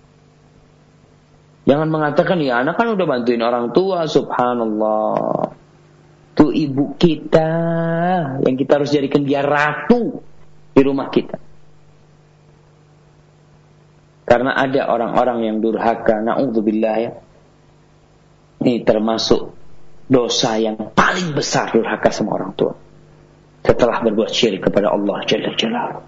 Jangan mengatakan, ya anak kan udah bantuin orang tua, subhanallah. Tuh ibu kita yang kita harus jadikan dia ratu di rumah kita. Karena ada orang-orang yang durhaka, na'udzubillah ya. Ini termasuk dosa yang paling besar, durhaka sama orang tua. Setelah berbuat syirik kepada Allah Jalla Jalaluhu.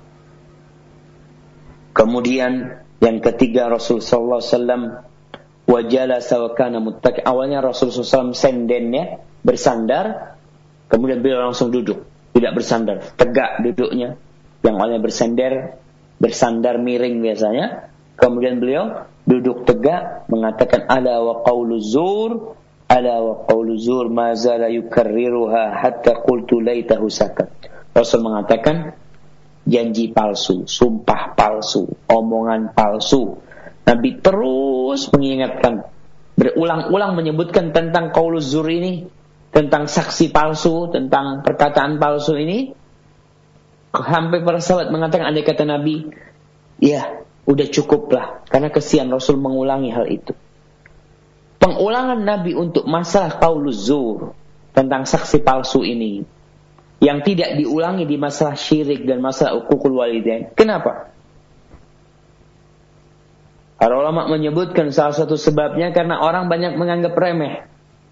Kemudian yang ketiga, Rasulullah sallallahu alaihi wasallam wajalasa wa kana muttaqi. Awalnya Rasulullah sallallahu alaihi wasallam sendennya bersandar, kemudian beliau langsung duduk, tidak bersandar, tegak duduknya. Yang awalnya bersandar, bersandar miring biasanya, kemudian beliau duduk tegak mengatakan ala wa qaulu zur, ala wa qaulu zur ma zala yukarriruha hatta qultu laitahu sakat. Rasul mengatakan janji palsu, sumpah palsu, omongan palsu. Nabi terus mengingatkan, berulang-ulang menyebutkan tentang qauluz zur ini, tentang saksi palsu, tentang perkataan palsu ini. Sampai para sahabat mengatakan, andai kata Nabi, ya udah cukuplah, karena kesian Rasul mengulangi hal itu. Pengulangan Nabi untuk masalah qauluz zur, tentang saksi palsu ini, yang tidak diulangi di masalah syirik dan masalah uququl walidain. Kenapa? Para ulama menyebutkan salah satu sebabnya karena orang banyak menganggap remeh.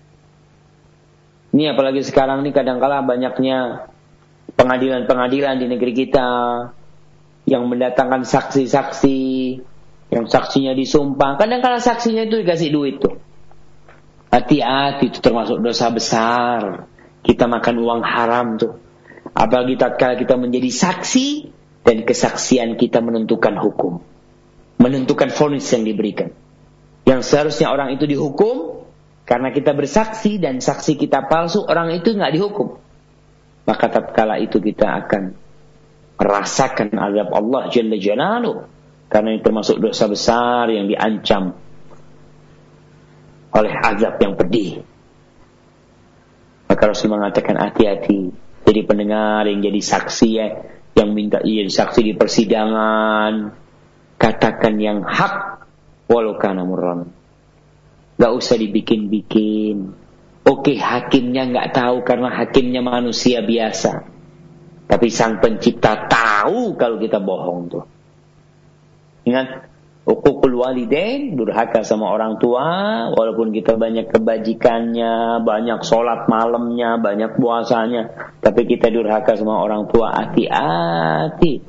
Ini apalagi sekarang ini kadang-kala banyaknya pengadilan-pengadilan di negeri kita yang mendatangkan saksi-saksi, yang saksinya disumpah. Kadang-kala saksinya itu dikasih duit tuh. Hati-hati, itu termasuk dosa besar. Kita makan uang haram tuh. Apalagi tatkala kita menjadi saksi dan kesaksian kita menentukan hukum, menentukan vonis yang diberikan. Yang seharusnya orang itu dihukum karena kita bersaksi dan saksi kita palsu, orang itu nggak dihukum. Maka tatkala itu kita akan merasakan azab Allah Jalla Jalaluhu, karena ini termasuk dosa besar yang diancam oleh azab yang pedih. Maka Rasul mengatakan hati-hati jadi pendengar, yang jadi saksi ya, yang minta jadi saksi di persidangan. Katakan yang hak walau kana murran. Gak usah dibikin-bikin. Oke, hakimnya gak tahu karena hakimnya manusia biasa. Tapi sang pencipta tahu kalau kita bohong tuh. Ingat, uququl walidain, durhaka sama orang tua, walaupun kita banyak kebajikannya, banyak sholat malamnya, banyak puasanya, tapi kita durhaka sama orang tua, hati-hati.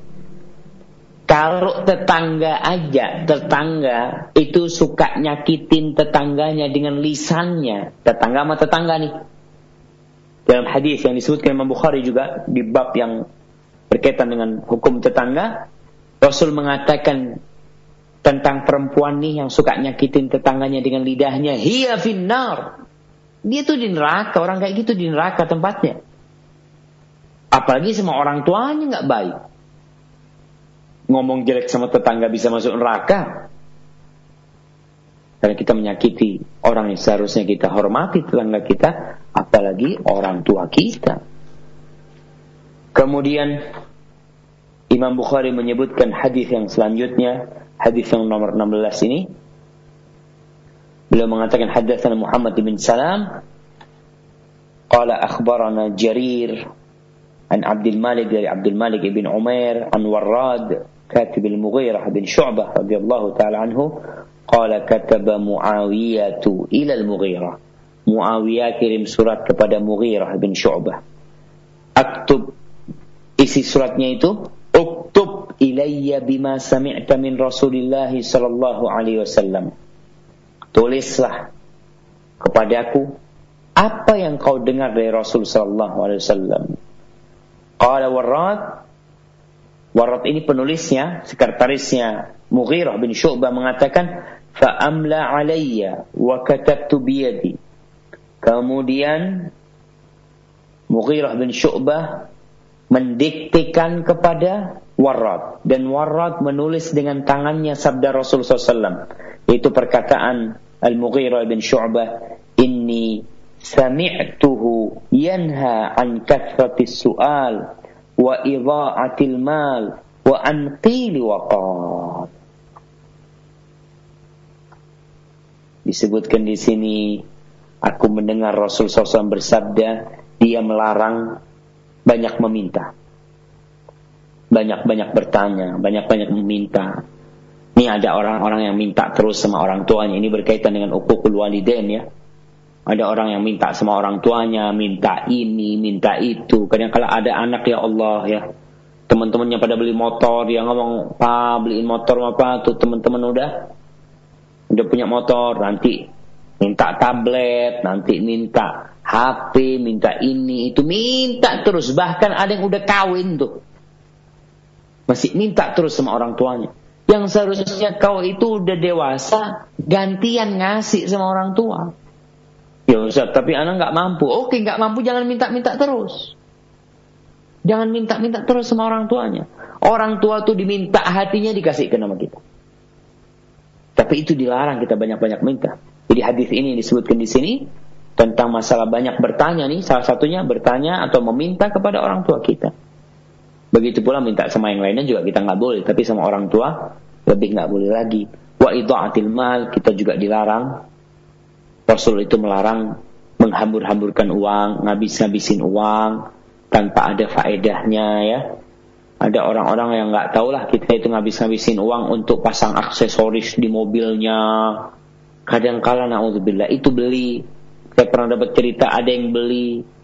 Kalau tetangga aja, tetangga itu suka nyakitin tetangganya dengan lisannya. Tetangga sama tetangga nih. Dalam hadis yang disebutkan Imam Bukhari juga di bab yang berkaitan dengan hukum tetangga, Rasul mengatakan tentang perempuan nih yang suka nyakitin tetangganya dengan lidahnya, hiya finnar. Dia tuh di neraka, orang kayak gitu di neraka tempatnya. Apalagi sama orang tuanya nggak baik. Ngomong jelek sama tetangga bisa masuk neraka. Karena kita menyakiti orang yang seharusnya kita hormati, tetangga kita, apalagi orang tua kita. Kemudian Imam Bukhari menyebutkan hadis yang selanjutnya, hadis yang nomor enam belas ini. Beliau mengatakan hadatsana Muhammad bin Salam qala akhbarana Jarir an Abdul Malik dari Abdul Malik ibn Umair an Warrad كاتب المغيرة بن شعبة رضي الله تعالى عنه قال كتب معاوية إلى المغيرة. Muawiyah kirim surat kepada Mughirah bin Syu'bah. Aktub, isi suratnya itu, uktub ilayya bima sami'ta min Rasulillah sallallahu alaihi wasallam. Tulislah kepadaku apa yang kau dengar dari Rasul sallallahu alaihi wasallam. Qala Warrad, Warrad ini penulisnya, sekretarisnya Mughirah bin Syu'bah mengatakan, fa'amla alayya wa katabtu biyadi. Kemudian Mughirah bin Syu'bah mendiktikan kepada Warrad, dan Warrad menulis dengan tangannya sabda Rasul sallallahu alaihi wasallam, yaitu perkataan Al-Mughirah bin Syu'bah, inni sami'tuhu yanha an kathratis su'al wa idha'atil mal wa anqili waqal. Disebutkan di sini, aku mendengar Rasul sallallahu alaihi wasallam bersabda, dia melarang banyak meminta, banyak-banyak bertanya, banyak-banyak meminta. Ini ada orang-orang yang minta terus sama orang tuanya. Ini berkaitan dengan uququl walidain ya. Ada orang yang minta sama orang tuanya, minta ini, minta itu. Kadang-kala ada anak, ya Allah ya, teman-temannya pada beli motor, dia ngomong, "Pa, beliin motor apa tuh?" Teman-teman udah udah punya motor, nanti minta tablet, nanti minta H P, minta ini, itu, minta terus. Bahkan ada yang udah kawin tuh, masih minta terus sama orang tuanya. Yang seharusnya kau itu udah dewasa, gantian ngasih sama orang tua. Ya Ustaz, tapi anak gak mampu. Oke, gak mampu, jangan minta-minta terus. Jangan minta-minta terus sama orang tuanya. Orang tua tuh diminta, hatinya dikasih ke nama kita. Tapi itu dilarang kita banyak-banyak minta. Jadi hadis ini disebutkan di sini tentang masalah banyak bertanya nih. Salah satunya bertanya atau meminta kepada orang tua kita. Begitu pula minta sama yang lainnya juga kita nggak boleh, tapi sama orang tua lebih nggak boleh lagi. Wa idha'atil mal, kita juga dilarang. Rasul itu melarang menghambur-hamburkan uang, ngabis-ngabisin uang tanpa ada faedahnya ya. Ada orang-orang yang nggak tahu lah kita itu ngabis-ngabisin uang untuk pasang aksesoris di mobilnya. Kadang-kala na'udzubillah itu beli. Saya pernah dapat cerita ada yang beli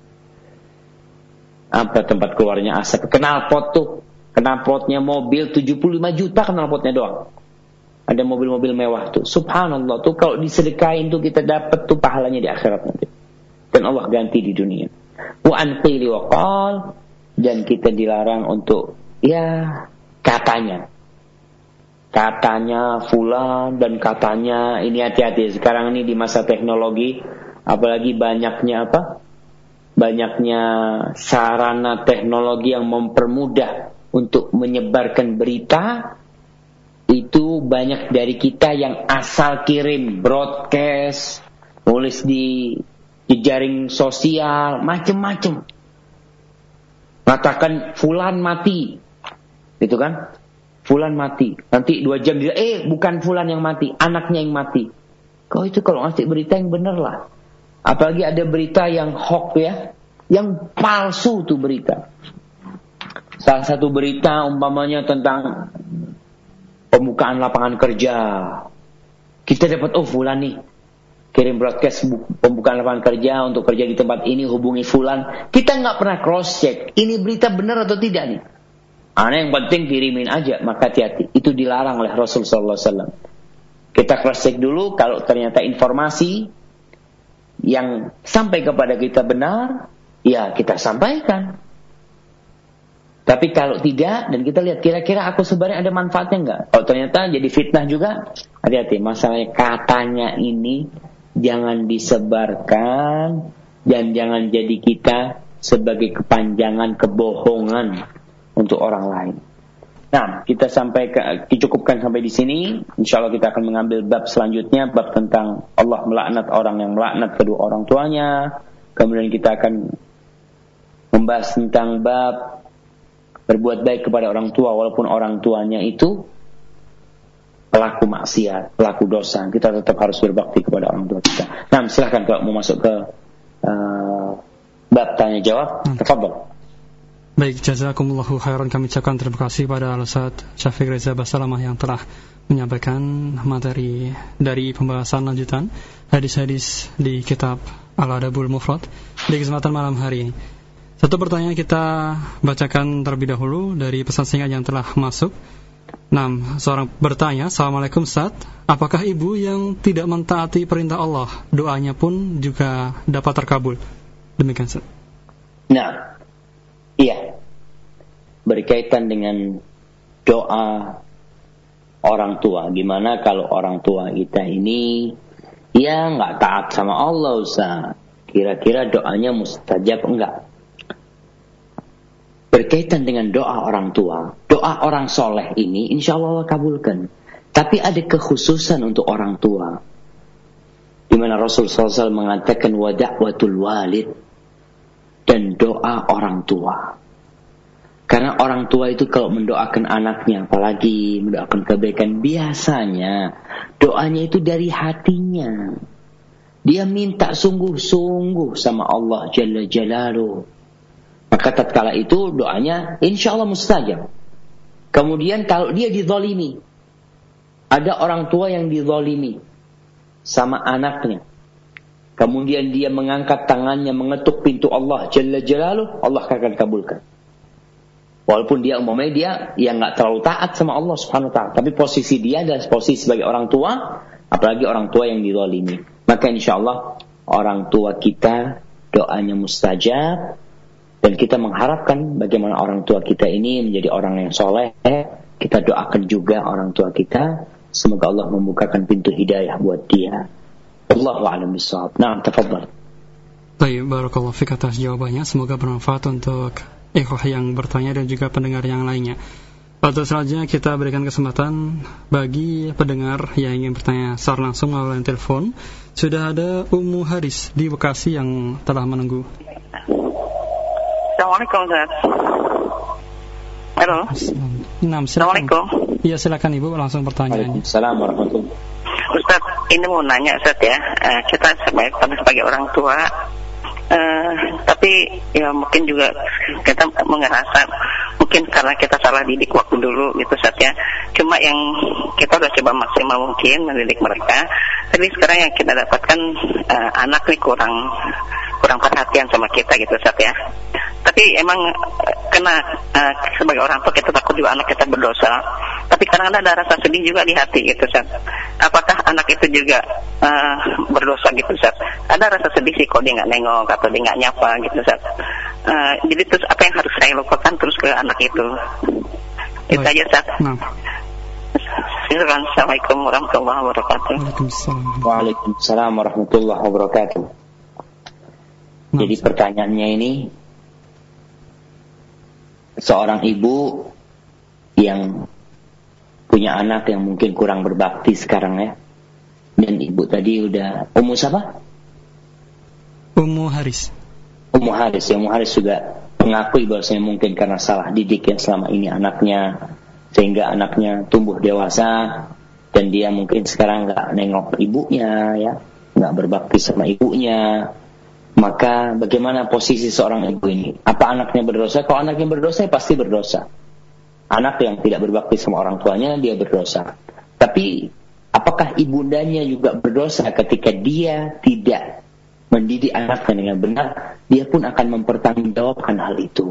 apa tempat keluarnya asap, knalpot tuh, knalpotnya mobil tujuh puluh lima juta knalpotnya doang. Ada mobil-mobil mewah tuh, subhanallah tuh, kalau disedekain tuh kita dapat tuh pahalanya di akhirat nanti, dan Allah ganti di dunia. Wa anqili waqal, dan kita dilarang untuk ya katanya katanya fulan dan katanya ini. Hati-hati sekarang ini di masa teknologi, apalagi banyaknya apa banyaknya sarana teknologi yang mempermudah untuk menyebarkan berita. Itu banyak dari kita yang asal kirim broadcast, nulis di jejaring sosial, macam-macam, mengatakan fulan mati, gitu kan? Fulan mati, nanti dua jam dia, eh bukan fulan yang mati, anaknya yang mati. Kau itu kalau ngasih berita yang bener lah. Apalagi ada berita yang hoax ya, yang palsu tuh berita. Salah satu berita umpamanya tentang pembukaan lapangan kerja. Kita dapat, oh fulan nih kirim broadcast pembukaan lapangan kerja untuk kerja di tempat ini, hubungi fulan. Kita nggak pernah cross check, ini berita benar atau tidak nih. Aneh, yang penting kirimin aja. Maka hati-hati, itu dilarang oleh Rasul sallallahu alaihi wasallam. Kita cross check dulu, kalau ternyata informasi yang sampai kepada kita benar, ya kita sampaikan. Tapi kalau tidak, dan kita lihat kira-kira aku sebenarnya ada manfaatnya enggak, kalau ternyata jadi fitnah juga, hati-hati. Masalahnya katanya ini jangan disebarkan, dan jangan jadi kita sebagai kepanjangan kebohongan untuk orang lain. Nah, kita sampai ke, dicukupkan sampai di sini. Insyaallah kita akan mengambil bab selanjutnya, bab tentang Allah melaknat orang yang melaknat kedua orang tuanya. Kemudian kita akan membahas tentang bab berbuat baik kepada orang tua walaupun orang tuanya itu pelaku maksiat, pelaku dosa. Kita tetap harus berbakti kepada orang tua kita. Nah, silahkan kalau mau masuk ke uh, bab tanya jawab, hmm. Tafadhol. Baik, jazakumullahu khairan. Kami ucapkan terima kasih pada Al-Ustaz Syafiq Reza Basalamah yang telah menyampaikan materi dari pembahasan lanjutan hadis-hadis di kitab Al-Adabul Mufrad di kesempatan malam hari ini. Satu pertanyaan kita bacakan terlebih dahulu dari pesan singkat yang telah masuk. Nah, seorang bertanya, Assalamualaikum Ustaz, apakah ibu yang tidak mentaati perintah Allah, doanya pun juga dapat terkabul? Demikian Ustaz. Nah, iya, berkaitan dengan doa orang tua. Gimana kalau orang tua kita ini ya nggak taat sama Allah, Ustaz? Kira-kira doanya mustajab enggak? Berkaitan dengan doa orang tua, doa orang soleh ini insya Allah Allah kabulkan. Tapi ada kekhususan untuk orang tua, di mana Rasul sallallahu alaihi wasallam mengatakan wa da'watul walid, dan doa orang tua. Karena orang tua itu kalau mendoakan anaknya, apalagi mendoakan kebaikan, biasanya doanya itu dari hatinya. Dia minta sungguh-sungguh sama Allah Jalla Jalaluhu. Maka tatkala itu doanya insya Allah mustajab. Kemudian kalau dia dizalimi, ada orang tua yang dizalimi sama anaknya, kemudian dia mengangkat tangannya mengetuk pintu Allah Jalla Jalaluhu, Allah akan kabulkan. Walaupun dia umumnya dia yang nggak terlalu taat sama Allah Subhanahu Wa Taala, tapi posisi dia adalah posisi sebagai orang tua, apalagi orang tua yang dizalimi. Maka insya Allah orang tua kita doanya mustajab, dan kita mengharapkan bagaimana orang tua kita ini menjadi orang yang soleh. Kita doakan juga orang tua kita, semoga Allah membukakan pintu hidayah buat dia. Allahu a'lam bishawab. Nah, tafadhal. Baik, barakallahu fik atas jawabannya. Semoga bermanfaat untuk ikhwah yang bertanya dan juga pendengar yang lainnya. Pada selanjutnya kita berikan kesempatan bagi pendengar yang ingin bertanya secara langsung melalui telepon. Sudah ada Ummu Haris di Bekasi yang telah menunggu. Assalamualaikum, Ustaz. Halo. Nah, Assalamualaikum. Iya, silakan Ibu langsung pertanyaannya. Assalamualaikum warahmatullahi wabarakatuh. Ustaz, ini mau nanya Ustaz ya. Uh, kita sebagai sebagai orang tua, uh, tapi ya mungkin juga kita mengerasa mungkin karena kita salah didik waktu dulu gitu Ustaz ya. Cuma yang kita udah coba maksimal mungkin mendidik mereka, tapi sekarang yang kita dapatkan uh, anak nih kurang kurang perhatian sama kita gitu Ustaz ya. Tapi emang kena uh, sebagai orang tua kita takut juga anak kita berdosa. Tapi kadang-kadang ada rasa sedih juga di hati gitu Ustaz. Apakah anak itu juga uh, berdosa gitu Ustaz? Ada rasa sedih sih kalau dia nggak nengok atau dia nggak nyapa gitu Ustaz. Uh, jadi terus apa yang harus saya lakukan terus ke anak itu? Itu aja Ustaz. Nah. Assalamualaikum warahmatullahi wabarakatuh. Waalaikumsalam. Waalaikumsalam warahmatullahi wabarakatuh. Nah, Jadi pertanyaannya ini, seorang ibu yang punya anak yang mungkin kurang berbakti sekarang ya, dan ibu tadi udah Ummu siapa? Ummu Haris. Ummu Haris, ya Ummu Haris juga mengakui bahwasanya mungkin karena salah didik yang selama ini anaknya, sehingga anaknya tumbuh dewasa dan dia mungkin sekarang nggak nengok ibunya ya, nggak berbakti sama ibunya. Maka bagaimana posisi seorang ibu ini? Apa anaknya berdosa? Kalau anaknya berdosa, ya pasti berdosa. Anak yang tidak berbakti sama orang tuanya, dia berdosa. Tapi apakah ibundanya juga berdosa ketika dia tidak mendidik anaknya dengan benar? Dia pun akan mempertanggungjawabkan hal itu.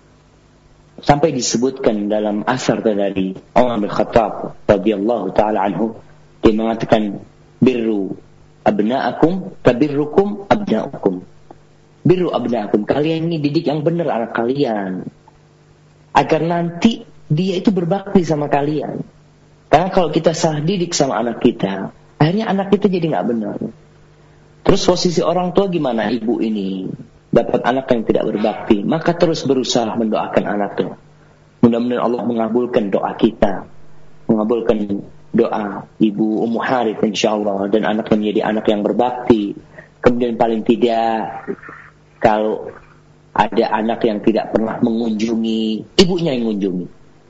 Sampai disebutkan dalam asar dari Umar bin Khattab radhiyallahu taala anhu, dia mengatakan birru abna'akum tabirrukum abna'ukum. Birru abna'akum, kalian ini didik yang benar anak kalian, agar nanti dia itu berbakti sama kalian. Karena kalau kita salah didik sama anak kita, akhirnya anak kita jadi nggak benar. Terus posisi orang tua gimana? Ibu ini dapat anak yang tidak berbakti, maka terus berusaha mendoakan anaknya. Mudah-mudahan Allah mengabulkan doa kita, mengabulkan doa Ibu Ummu Harith insyaallah, dan anaknya menjadi anak yang berbakti. Kemudian paling tidak, kalau ada anak yang tidak pernah mengunjungi, ibunya yang mengunjungi.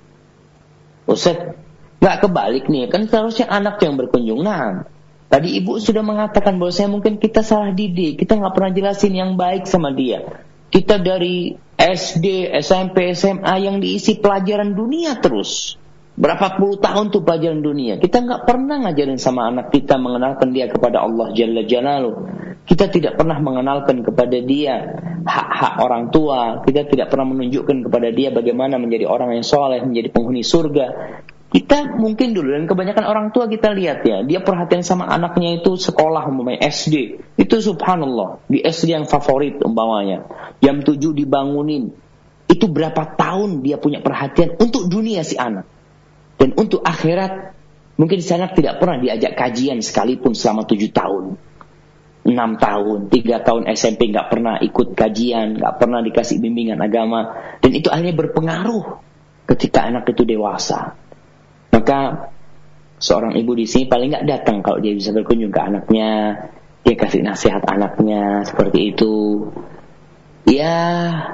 Ustaz, nggak kebalik nih, kan seharusnya anak yang berkunjung. Nah, tadi ibu sudah mengatakan bahwa saya mungkin kita salah didik, kita nggak pernah jelasin yang baik sama dia. Kita dari S D, S M P, S M A yang diisi pelajaran dunia terus. Berapa puluh tahun tuh pelajaran dunia. Kita nggak pernah ngajarin sama anak kita, mengenalkan dia kepada Allah Jalla Jalaluhu. Kita tidak pernah mengenalkan kepada dia hak-hak orang tua. Kita tidak pernah menunjukkan kepada dia bagaimana menjadi orang yang soleh, menjadi penghuni surga. Kita mungkin dulu, dan kebanyakan orang tua kita lihat ya, dia perhatian sama anaknya itu sekolah umpamanya S D. Itu subhanallah, di S D yang favorit umpamanya, jam tujuh dibangunin. Itu berapa tahun dia punya perhatian untuk dunia si anak. Dan untuk akhirat, mungkin si anak tidak pernah diajak kajian sekalipun selama tujuh tahun. Enam tahun, tiga tahun S M P gak pernah ikut kajian, gak pernah dikasih bimbingan agama. Dan itu akhirnya berpengaruh ketika anak itu dewasa. Maka seorang ibu di sini paling gak datang kalau dia bisa berkunjung ke anaknya, dia kasih nasihat anaknya seperti itu. Ya,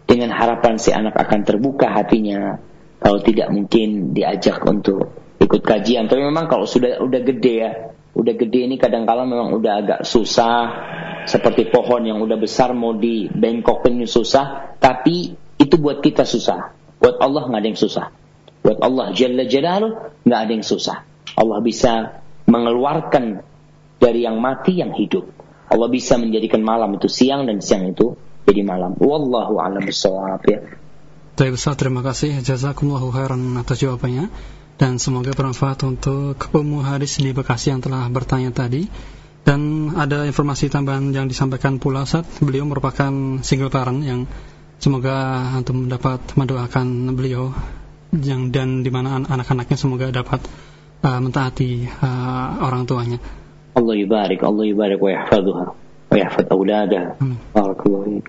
dengan harapan si anak akan terbuka hatinya. Kalau tidak mungkin diajak untuk ikut kajian. Tapi memang kalau sudah udah gede ya, udah gede ini kadang-kala memang udah agak susah. Seperti pohon yang udah besar mau dibengkokin susah, tapi itu buat kita susah. Buat Allah nggak ada yang susah. Buat Allah Jalla Jalaluh nggak ada yang susah. Allah bisa mengeluarkan dari yang mati yang hidup. Allah bisa menjadikan malam itu siang dan siang itu jadi malam. Wallahu a'lam bishawab ya. Baik Ustaz, terima kasih. Jazakumullahu khairan atas jawabannya. Dan semoga bermanfaat untuk Ummu Haris di Bekasi yang telah bertanya tadi. Dan ada informasi tambahan yang disampaikan pula Ustaz. Beliau merupakan single parent yang semoga antum dapat mendoakan beliau yang dan di mana anak-anaknya semoga dapat uh, mentaati uh, orang tuanya. Allah yubarik, Allah yubarik wa yahfaduha wa yahfad auladaha. Barakallahu fiik.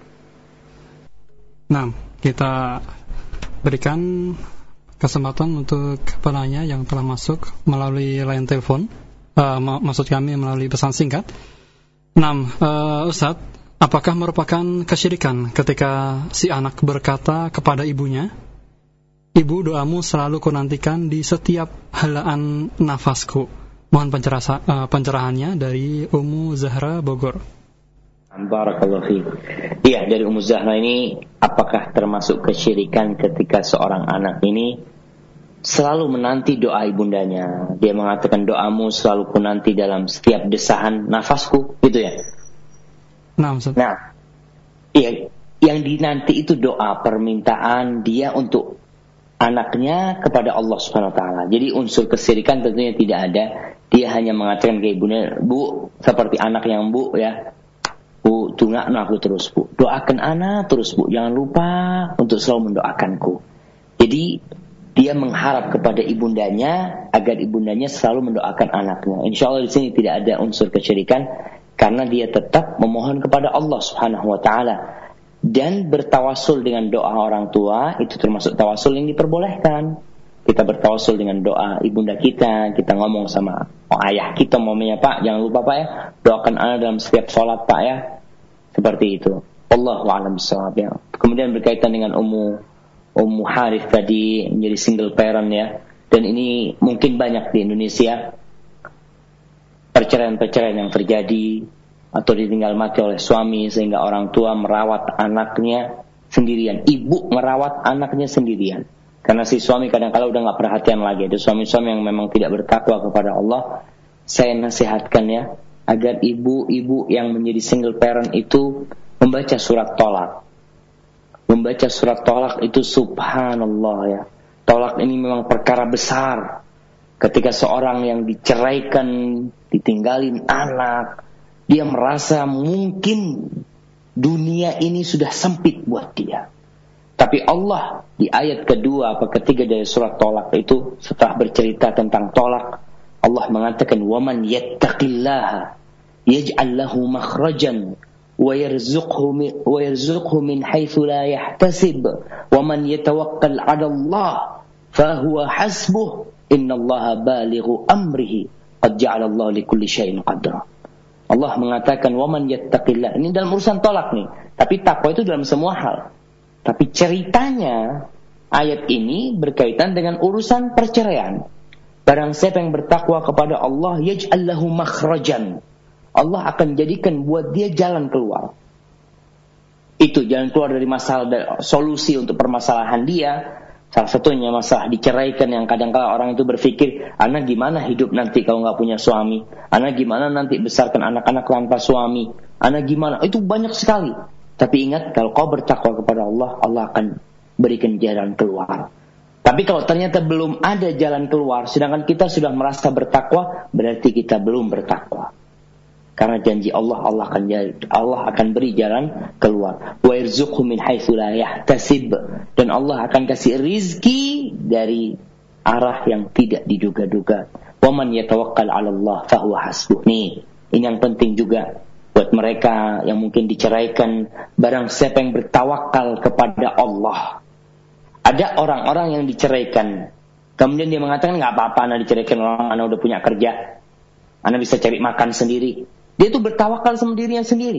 Nah, kita berikan kesempatan untuk penanya yang telah masuk melalui line telepon. Uh, maksud kami melalui pesan singkat. Nah, uh, Ustaz, apakah merupakan kesyirikan ketika si anak berkata kepada ibunya, "Ibu, doamu selalu kunantikan di setiap helaan nafasku." Mohon pencerasa, uh, pencerahannya dari Ummu Zahra Bogor. Barakallahu fiik. Iya, dari Ummu Zahra ini, apakah termasuk kesyirikan ketika seorang anak ini selalu menanti doa ibundanya? Dia mengatakan, doamu selalu kunanti dalam setiap desahan nafasku, gitu ya. Nah, Ustaz. Nah, iya, yang dinanti itu doa permintaan dia untuk anaknya kepada Allah Subhanahu wa taala. Jadi unsur kesyirikan tentunya tidak ada. Dia hanya mengatakan ke ibunya, "Bu, seperti anak yang Bu ya. Bu, tunggu aku terus, Bu. Doakan anak terus, Bu. Jangan lupa untuk selalu mendoakanku." Jadi dia mengharap kepada ibundanya agar ibundanya selalu mendoakan anaknya. Insyaallah di sini tidak ada unsur kesyirikan karena dia tetap memohon kepada Allah Subhanahu wa taala. Dan bertawasul dengan doa orang tua itu termasuk tawasul yang diperbolehkan. Kita bertawasul dengan doa ibunda kita, kita ngomong sama oh, ayah kita, mamanya, "Pak, jangan lupa Pak ya, doakan anak dalam setiap sholat Pak ya." Seperti itu. Allahu a'lam bishawab ya. Kemudian berkaitan dengan Ummu Ummu Harith tadi menjadi single parent ya. Dan ini mungkin banyak di Indonesia perceraian-perceraian yang terjadi atau ditinggal mati oleh suami sehingga orang tua merawat anaknya sendirian, ibu merawat anaknya sendirian. Karena si suami kadang-kala udah gak perhatian lagi. Ada suami-suami yang memang tidak bertakwa kepada Allah. Saya nasihatkan ya, agar ibu-ibu yang menjadi single parent itu membaca surat tolak. Membaca surat tolak itu subhanallah ya. Tolak ini memang perkara besar. Ketika seorang yang diceraikan, ditinggalin anak, dia merasa mungkin dunia ini sudah sempit buat dia. Tapi Allah di ayat kedua atau ketiga dari surat Tolak itu setelah bercerita tentang tolak, Allah mengatakan, "Waman yattaqillaha yaj'al lahu makhrajan wa yarzuqhu wa yarzuqhu min haitsu la yahtasib wa man yatawakkal 'ala Allah fa huwa hasbuh innallaha balighu amrihi qad ja'ala Allah likulli syai'in qadra." Allah mengatakan waman yattaqillah. Ini dalam urusan tolak nih. Tapi takwa itu dalam semua hal. Tapi ceritanya ayat ini berkaitan dengan urusan perceraian. Barang siapa yang bertakwa kepada Allah, yaj'al lahu makhrajan. Allah akan jadikan buat dia jalan keluar. Itu jalan keluar dari masalah, solusi untuk permasalahan dia. Salah satunya masalah diceraikan yang kadang-kala orang itu berpikir, anak gimana hidup nanti kalau nggak punya suami? Anak gimana nanti besarkan anak-anak tanpa suami? Anak gimana? Itu banyak sekali. Tapi ingat, kalau kau bertakwa kepada Allah, Allah akan berikan jalan keluar. Tapi kalau ternyata belum ada jalan keluar, sedangkan kita sudah merasa bertakwa, berarti kita belum bertakwa. Karena janji Allah, Allah akan Allah akan beri jalan keluar. Wa yarzuqhu min haitsu la yahtasib. Dan Allah akan kasih rizki dari arah yang tidak diduga-duga. Wa man yatawakkal 'ala Allah fa huwa hasbuh. Nih, ini yang penting juga buat mereka yang mungkin diceraikan. Barang siapa yang bertawakal kepada Allah. Ada orang-orang yang diceraikan, kemudian dia mengatakan, nggak apa-apa, anak diceraikan, orang anak udah punya kerja, anak bisa cari makan sendiri. Dia tuh bertawakal sendirian sendiri.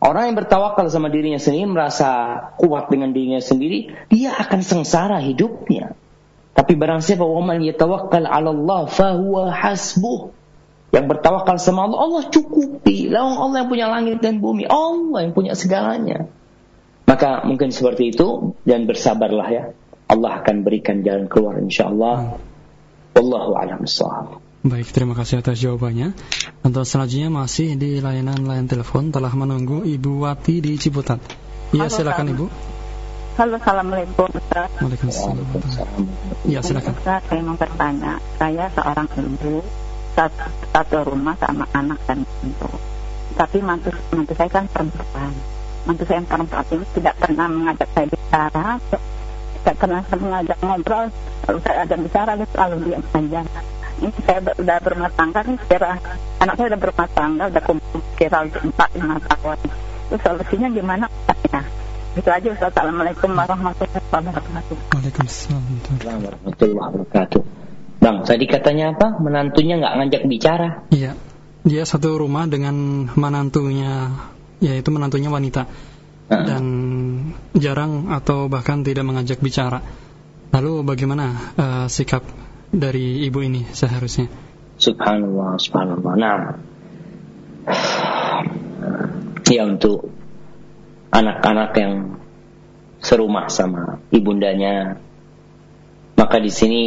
Orang yang bertawakal sama dirinya sendiri, merasa kuat dengan dirinya sendiri, dia akan sengsara hidupnya. Tapi barang siapa waman yatawakkal 'ala Allah fahuwa hasbuh. Yang bertawakal sama Allah, Allah cukupi. Lawan Allah yang punya langit dan bumi, Allah yang punya segalanya. Maka mungkin seperti itu, dan bersabarlah ya. Allah akan berikan jalan keluar insyaallah. Wallahu a'lam bishawab. Baik, terima kasih atas jawabannya. Untuk selanjutnya masih di layanan layan telepon telah menunggu Ibu Wati di Ciputat. Iya, silakan Ibu. Halo, assalamualaikum Ustaz. Waalaikumsalam. Iya, silakan. Ustaz, saya mau bertanya. Saya seorang ibu, satu, satu rumah sama anak dan mantu. Tapi mantu, mantu saya kan perempuan. Mantu saya yang perempuan ini tidak pernah mengajak saya bicara, tidak pernah mengajak ngobrol. Kalau saya ada bicara, dia selalu diam saja. Ini saya sudah berumah tangga nih, kira anak saya sudah berumah tangga, sudah kumpul kira empat lima tahun. Itu solusinya gimana Ustaznya? Itu aja Ustaz. Assalamualaikum warahmatullahi wabarakatuh. Waalaikumsalam warahmatullahi wabarakatuh. Bang, tadi katanya apa? Menantunya nggak ngajak bicara? Iya, dia satu rumah dengan menantunya, yaitu menantunya wanita, uh-huh. dan jarang atau bahkan tidak mengajak bicara. Lalu bagaimana uh, sikap dari ibu ini seharusnya? Subhanallah, subhanallah. Nah, ya untuk anak-anak yang serumah sama ibundanya, maka di sini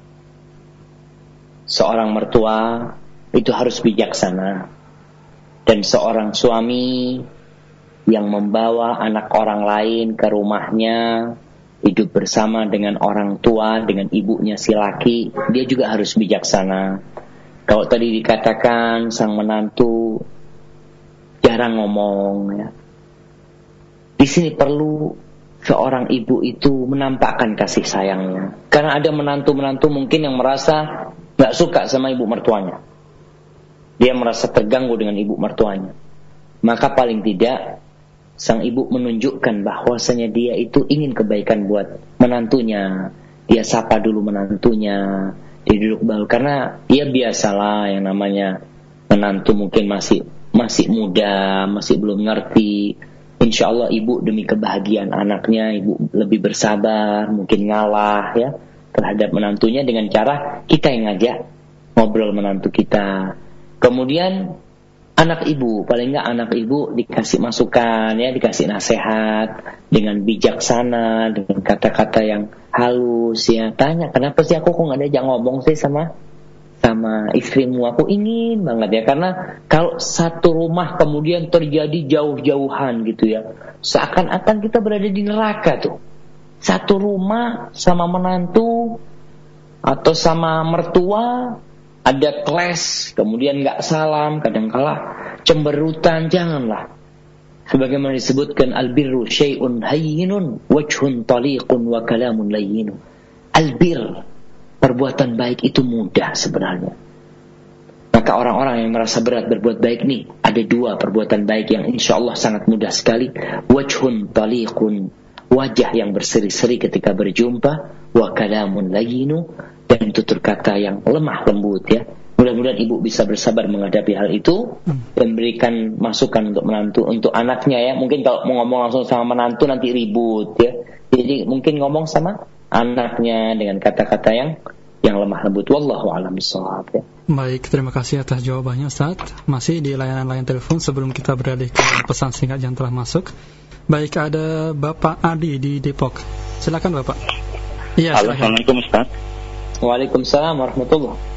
seorang mertua itu harus bijaksana, dan seorang suami yang membawa anak orang lain ke rumahnya, hidup bersama dengan orang tua, dengan ibunya si laki, dia juga harus bijaksana. Kalau tadi dikatakan sang menantu jarang ngomong ya, di sini perlu seorang ibu itu menampakkan kasih sayangnya. Karena ada menantu-menantu mungkin yang merasa gak suka sama ibu mertuanya, dia merasa terganggu dengan ibu mertuanya. Maka paling tidak sang ibu menunjukkan bahwasanya dia itu ingin kebaikan buat menantunya. Dia sapa dulu menantunya, dia duduk bahu, karena ya biasalah yang namanya menantu mungkin masih masih muda, masih belum ngerti. Insya Allah ibu demi kebahagiaan anaknya, ibu lebih bersabar, mungkin ngalah ya terhadap menantunya dengan cara kita yang ngajak ngobrol menantu kita. Kemudian anak ibu, paling enggak anak ibu dikasih masukan ya, dikasih nasihat dengan bijaksana, dengan kata-kata yang halus ya. Tanya, kenapa sih aku kok enggak diajak ngomong sih sama sama istrimu? Aku ingin banget ya, karena kalau satu rumah kemudian terjadi jauh-jauhan gitu ya, seakan-akan kita berada di neraka tuh. Satu rumah sama menantu atau sama mertua ada clash, kemudian nggak salam, kadangkala cemberutan, janganlah. Sebagaimana disebutkan, albirru syai'un hayyinun wajhun taliqun wa kalamun layyinu. Albir, perbuatan baik itu mudah sebenarnya. Maka orang-orang yang merasa berat berbuat baik nih, ada dua perbuatan baik yang insya Allah sangat mudah sekali. Wajhun taliqun, wajah yang berseri-seri ketika berjumpa, wa kalamun layyinu, dan tutur kata yang lemah lembut ya. Mudah-mudahan ibu bisa bersabar menghadapi hal itu dan berikan masukan untuk menantu, untuk anaknya ya. Mungkin kalau mau ngomong langsung sama menantu nanti ribut ya. Jadi mungkin ngomong sama anaknya dengan kata-kata yang yang lemah lembut. Wallahu a'lam bishawab ya. Baik, terima kasih atas jawabannya Ustaz. Masih di layanan-layanan telepon sebelum kita beralih ke pesan singkat yang telah masuk. Baik, ada Bapak Adi di Depok. Silakan Bapak. Iya, silakan. Assalamualaikum Ustaz. Waalaikumsalam warahmatullahi wabarakatuh.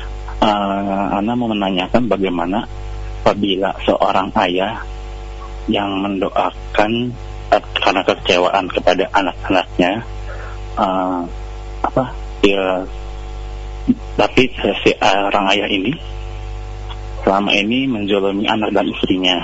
Uh, Ana mau menanyakan bagaimana apabila seorang ayah yang mendoakan uh, karena kekecewaan kepada anak-anaknya, uh, apa? Ya, tapi si orang ayah ini selama ini menzalimi anak dan istrinya.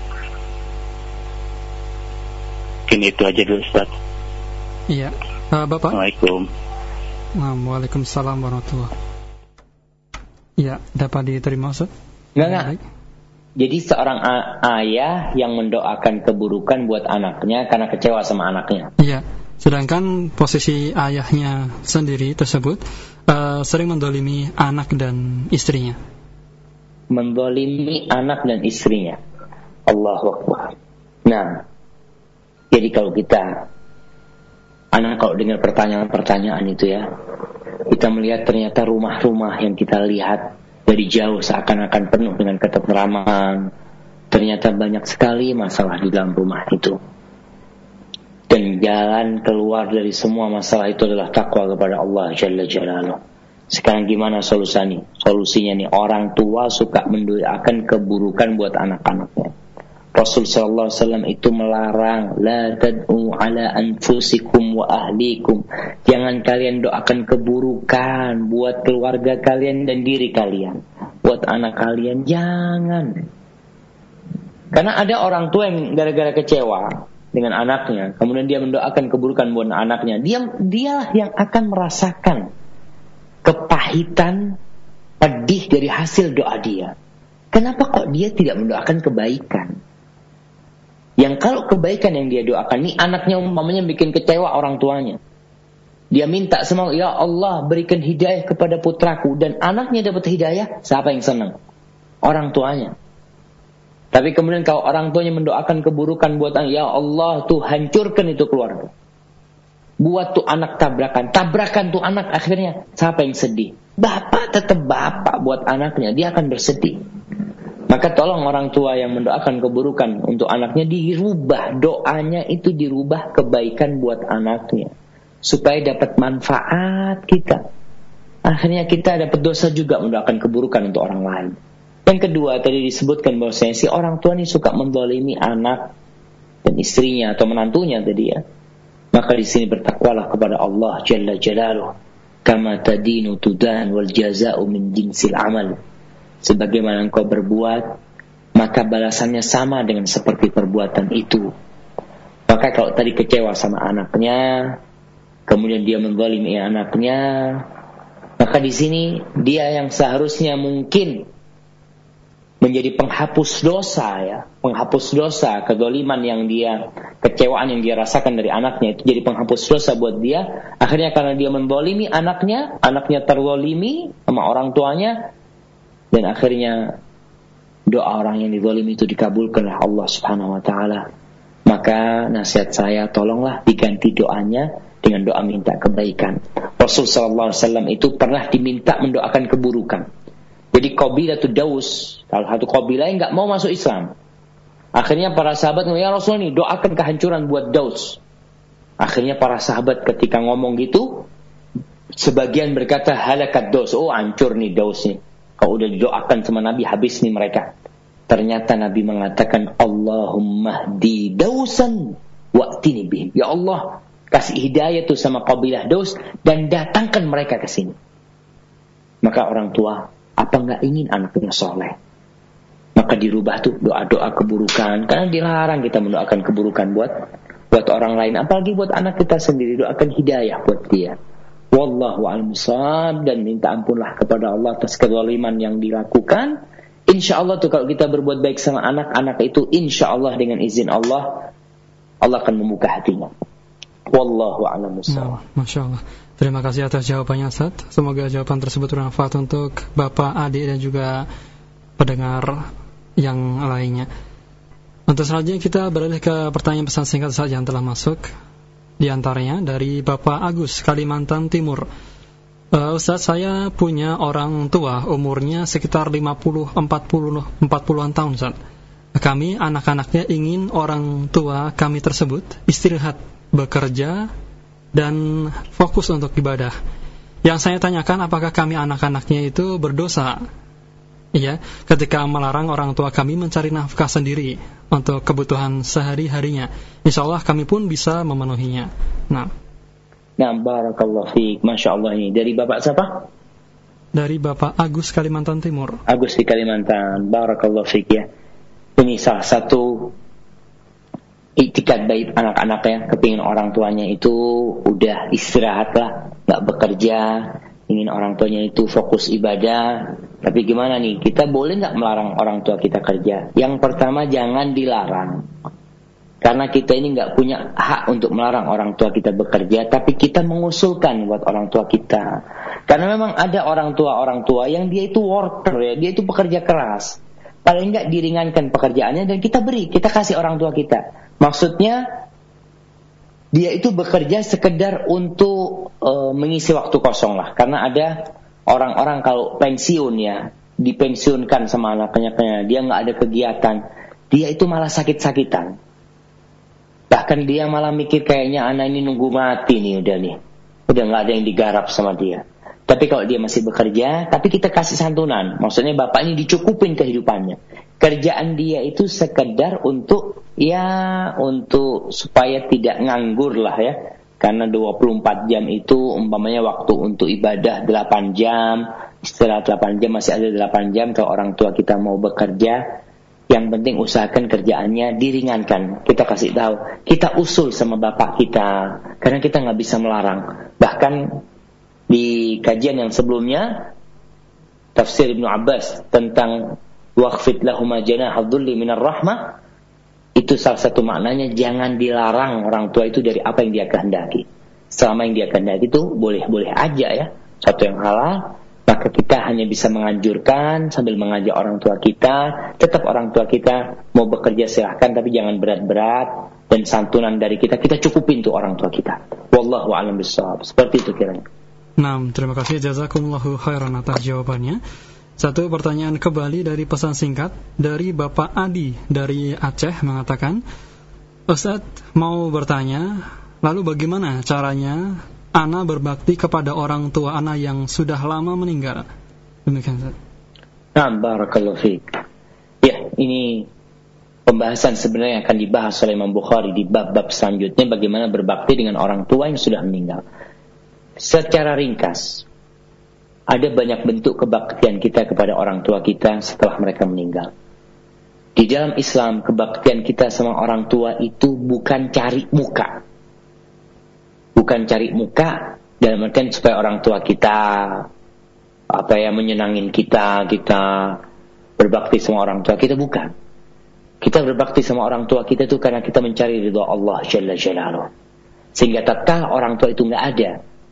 Mungkin itu aja dulu Ustaz. Iya, uh, Bapak. Assalamualaikum. Waalaikumsalam warahmatullahi wabarakatuh. Ya, dapat diterima Ustaz? Enggak, enggak. Jadi seorang a- ayah yang mendoakan keburukan buat anaknya karena kecewa sama anaknya. Iya, sedangkan posisi ayahnya sendiri tersebut uh, sering mendolimi anak dan istrinya. Mendolimi anak dan istrinya. Allahu Akbar. Nah, jadi kalau kita, anak kalau dengar pertanyaan-pertanyaan itu ya, kita melihat ternyata rumah-rumah yang kita lihat dari jauh seakan-akan penuh dengan ketentraman, ternyata banyak sekali masalah di dalam rumah itu. Dan jalan keluar dari semua masalah itu adalah takwa kepada Allah Jalla Jalaluh. Sekarang gimana solusinya? Solusinya nih, orang tua suka mendoakan keburukan buat anak-anaknya. Rasul sallallahu alaihi wasallam itu melarang, la tad'u ala anfusikum wa ahlikum. Jangan kalian doakan keburukan buat keluarga kalian dan diri kalian. Buat anak kalian jangan. Karena ada orang tua yang gara-gara kecewa dengan anaknya, kemudian dia mendoakan keburukan buat anaknya. Dia dia yang akan merasakan kepahitan, pedih dari hasil doa dia. Kenapa kok dia tidak mendoakan kebaikan? Yang kalau kebaikan yang dia doakan, nih anaknya umpamanya bikin kecewa orang tuanya, dia minta semua, ya Allah berikan hidayah kepada putraku, dan anaknya dapat hidayah, siapa yang senang? Orang tuanya. Tapi kemudian kalau orang tuanya mendoakan keburukan buat anak, ya Allah tuh hancurkan itu keluarga, buat tuh anak tabrakan, tabrakan tuh anak, akhirnya siapa yang sedih? Bapak tetap bapak buat anaknya, dia akan bersedih. Maka tolong orang tua yang mendoakan keburukan untuk anaknya, dirubah doanya itu, dirubah kebaikan buat anaknya, supaya dapat manfaat kita. Akhirnya kita dapat dosa juga mendoakan keburukan untuk orang lain. Yang kedua, tadi disebutkan bahwasanya si orang tua ini suka menzalimi anak dan istrinya atau menantunya tadi ya. Maka di sini bertakwalah kepada Allah Jalla Jalaluh. Kama tadinu tudan wal jaza'u min jinsil amal. Sebagaimana engkau berbuat, maka balasannya sama dengan seperti perbuatan itu. Maka kalau tadi kecewa sama anaknya, kemudian dia menzalimi anaknya, maka di sini dia yang seharusnya mungkin menjadi penghapus dosa ya, penghapus dosa kezaliman yang dia, kecewaan yang dia rasakan dari anaknya itu jadi penghapus dosa buat dia. Akhirnya karena dia menzalimi anaknya, anaknya terzalimi sama orang tuanya, dan akhirnya doa orang yang dizalimi itu dikabulkan oleh Allah Subhanahu wa taala. Maka nasihat saya, tolonglah diganti doanya dengan doa minta kebaikan. Rasul sallallahu alaihi wasallam itu pernah diminta mendoakan keburukan. Jadi Qabilah tu Daus, salah satu qabilah yang enggak mau masuk Islam. Akhirnya para sahabat, ya Rasul nih doakan kehancuran buat Daus. Akhirnya para sahabat ketika ngomong gitu, sebagian berkata halakat Daus, oh hancur nih Daus nih. Kalau udah didoakan sama Nabi, habis nih mereka. Ternyata Nabi mengatakan, Allahumma hdi Dausan wa'tini bihim. Ya Allah, kasih hidayah tuh sama Qabilah Daus dan datangkan mereka ke sini. Maka orang tua, apa enggak ingin anaknya soleh? Maka dirubah tuh doa-doa keburukan. Karena dilarang kita mendoakan keburukan buat buat orang lain, apalagi buat anak kita sendiri. Doakan hidayah buat dia. Wallahu a'lam bishawab, dan minta ampunlah kepada Allah atas kezaliman yang dilakukan. Insya Allah tuh kalau kita berbuat baik sama anak-anak itu, insya Allah dengan izin Allah, Allah akan membuka hatinya. Wallahu a'lam bishawab. Nah, Masya Allah. Terima kasih atas jawabannya Ustaz. Semoga jawaban tersebut bermanfaat untuk Bapak, adik dan juga pendengar yang lainnya. Untuk selanjutnya kita beralih ke pertanyaan pesan singkat saja yang telah masuk. Di antaranya dari Bapak Agus, Kalimantan Timur. uh, Ustaz, saya punya orang tua umurnya sekitar lima puluh empat puluhan tahun Ustaz. Kami anak-anaknya ingin orang tua kami tersebut istirahat, bekerja dan fokus untuk ibadah. Yang saya tanyakan, apakah kami anak-anaknya itu berdosa ya ketika melarang orang tua kami mencari nafkah sendiri untuk kebutuhan sehari-harinya? Insya Allah kami pun bisa memenuhinya. Nah, nah barakallahu fiik. Masya Allah. Ini dari Bapak siapa? Dari Bapak Agus, Kalimantan Timur. Agus di Kalimantan. Barakallahu fiik ya. Ini salah satu iktikad baik anak-anaknya, kepingin orang tuanya itu udah istirahat lah, gak bekerja, ingin orang tuanya itu fokus ibadah. Tapi gimana nih, kita boleh gak melarang orang tua kita kerja? Yang pertama, jangan dilarang, karena kita ini gak punya hak untuk melarang orang tua kita bekerja, tapi kita mengusulkan buat orang tua kita. Karena memang ada orang tua-orang tua yang dia itu worker ya, dia itu pekerja keras, paling enggak diringankan pekerjaannya dan kita beri, kita kasih orang tua kita. Maksudnya dia itu bekerja sekedar untuk uh, mengisi waktu kosong lah. Karena ada orang-orang kalau pensiun ya, dipensiunkan sama anak-anaknya, dia nggak ada kegiatan, dia itu malah sakit-sakitan. Bahkan dia malah mikir kayaknya anak ini nunggu mati nih udah nih, udah nggak ada yang digarap sama dia. Tapi kalau dia masih bekerja, tapi kita kasih santunan. Maksudnya bapak ini dicukupin kehidupannya. Kerjaan dia itu sekedar untuk, ya untuk supaya tidak nganggur lah ya. Karena dua puluh empat jam itu umpamanya waktu untuk ibadah delapan jam. Setelah delapan jam masih ada delapan jam. Kalau orang tua kita mau bekerja, yang penting usahakan kerjaannya diringankan. Kita kasih tahu, kita usul sama bapak kita. Karena kita nggak bisa melarang. Bahkan di kajian yang sebelumnya tafsir Ibnu Abbas tentang waqfid lahuma janaha dhulli minar rahmah, itu salah satu maknanya jangan dilarang orang tua itu dari apa yang dia kehendaki. Selama yang dia kehendaki itu boleh-boleh aja ya, satu yang halal, maka kita hanya bisa menganjurkan sambil mengajak orang tua kita. Tetap orang tua kita mau bekerja silahkan, tapi jangan berat-berat, dan santunan dari kita kita cukupin tuh orang tua kita. Wallahu a'lam bishawab. Seperti itu kiranya. Nah, terima kasih jazakumullahu khairan atas jawabannya. Satu pertanyaan kembali dari pesan singkat dari Bapak Adi dari Aceh mengatakan, Ustaz mau bertanya, lalu bagaimana caranya ana berbakti kepada orang tua ana yang sudah lama meninggal? Demikian Ustaz. Nah, barakallahu fiik. Ya, ini pembahasan sebenarnya akan dibahas oleh Imam Bukhari di bab-bab selanjutnya, bagaimana berbakti dengan orang tua yang sudah meninggal. Secara ringkas, ada banyak bentuk kebaktian kita kepada orang tua kita setelah mereka meninggal. Di dalam Islam, kebaktian kita sama orang tua itu bukan cari muka. Bukan cari muka dalam artian supaya orang tua kita apa ya menyenangin kita, kita berbakti sama orang tua kita, bukan. Kita berbakti sama orang tua kita itu karena kita mencari ridha Allah Jalla Jalaluh. Sehingga tatkala orang tua itu nggak ada,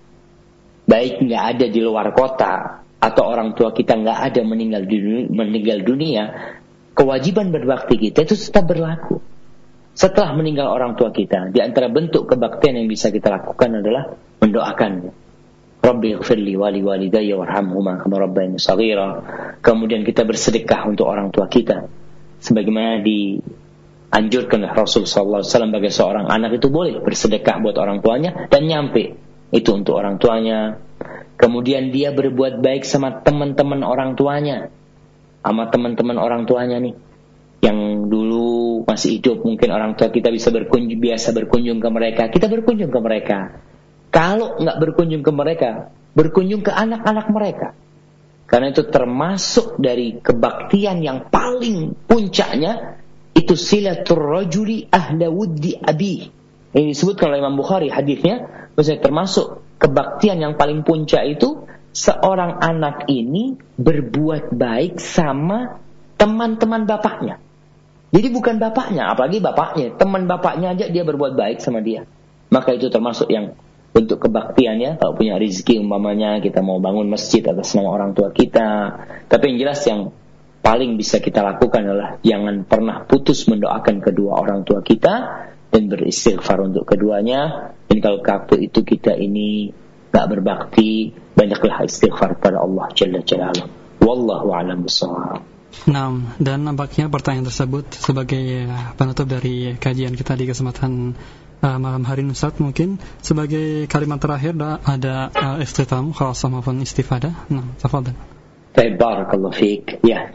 baik nggak ada di luar kota atau orang tua kita nggak ada meninggal dunia, meninggal dunia, kewajiban berbakti kita itu tetap berlaku. Setelah meninggal orang tua kita, di antara bentuk kebaktian yang bisa kita lakukan adalah mendoakannya. Rabbi ighfirli wali walidayya warhamhuma kama rabbayani shaghira. Kemudian kita bersedekah untuk orang tua kita, sebagaimana dianjurkan oleh Rasul sallallahu alaihi wasallam bagi seorang anak itu boleh bersedekah buat orang tuanya dan nyampe itu untuk orang tuanya. Kemudian dia berbuat baik sama teman-teman orang tuanya, sama teman-teman orang tuanya nih yang dulu masih hidup, mungkin orang tua kita bisa berkunjung, biasa berkunjung ke mereka, kita berkunjung ke mereka. Kalau nggak berkunjung ke mereka, berkunjung ke anak-anak mereka, karena itu termasuk dari kebaktian yang paling puncaknya, itu silatur rajuli ahla wuddi abi. Ini disebutkan oleh Imam Bukhari hadisnya, maksudnya termasuk kebaktian yang paling puncak itu seorang anak ini berbuat baik sama teman-teman bapaknya. Jadi bukan bapaknya, apalagi bapaknya, teman bapaknya aja dia berbuat baik sama dia. Maka itu termasuk yang bentuk kebaktiannya. Kalau punya rezeki umpamanya kita mau bangun masjid atas nama orang tua kita. Tapi yang jelas yang paling bisa kita lakukan adalah jangan pernah putus mendoakan kedua orang tua kita dan beristighfar untuk keduanya. Dan kalau waktu itu kita ini gak berbakti, banyaklah istighfar pada Allah Jalla Jalaluh. Wallahu a'lam bishawab. Nah, dan nampaknya pertanyaan tersebut sebagai penutup dari kajian kita di kesempatan uh, malam hari ini, Ustaz. Mungkin sebagai kalimat terakhir ada uh, istitam, khalasah maupun istifadah. Nah, tafadhal. Barakallahu fiik. Ya,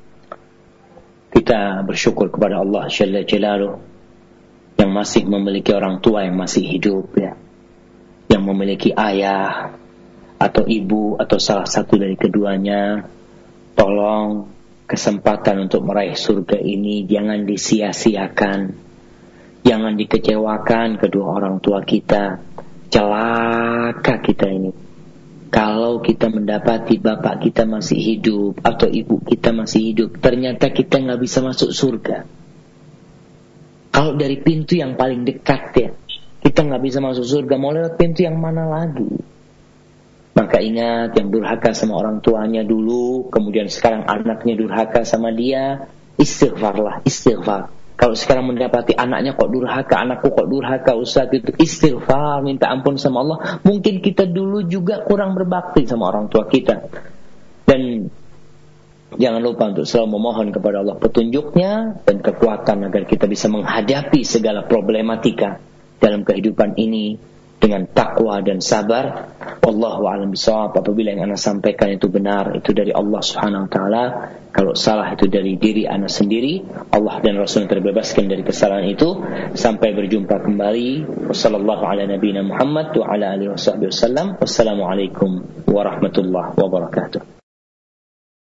kita bersyukur kepada Allah Jalla Jalaluh yang masih memiliki orang tua yang masih hidup, ya, yang memiliki ayah atau ibu atau salah satu dari keduanya. Tolong kesempatan untuk meraih surga ini jangan disia-siakan, jangan dikecewakan kedua orang tua kita. Celaka kita ini kalau kita mendapati bapak kita masih hidup atau ibu kita masih hidup, ternyata kita nggak bisa masuk surga. Kalau dari pintu yang paling dekat ya, kita nggak bisa masuk surga, mau lewat pintu yang mana lagi? Maka Maka ingat, yang durhaka sama orang tuanya dulu, kemudian sekarang anaknya durhaka sama dia, istighfarlah, istighfar. Kalau sekarang mendapati anaknya kok durhaka, anakku kok durhaka, Ustaz, itu istighfar, minta ampun sama Allah. Mungkin kita dulu juga kurang berbakti sama orang tua kita. Dan jangan lupa untuk selalu memohon kepada Allah petunjuknya dan kekuatan agar kita bisa menghadapi segala problematika dalam kehidupan ini dengan takwa dan sabar. Wallahu a'lam bishawab. Apabila yang ana sampaikan itu benar, itu dari Allah Subhanahu wa taala. Kalau salah itu dari diri ana sendiri. Allah dan Rasul terbebaskan dari kesalahan itu. Sampai berjumpa kembali. Wassallallahu ala nabiyina Muhammad wa ala alihi wasallam. Wassalamualaikum warahmatullahi wabarakatuh.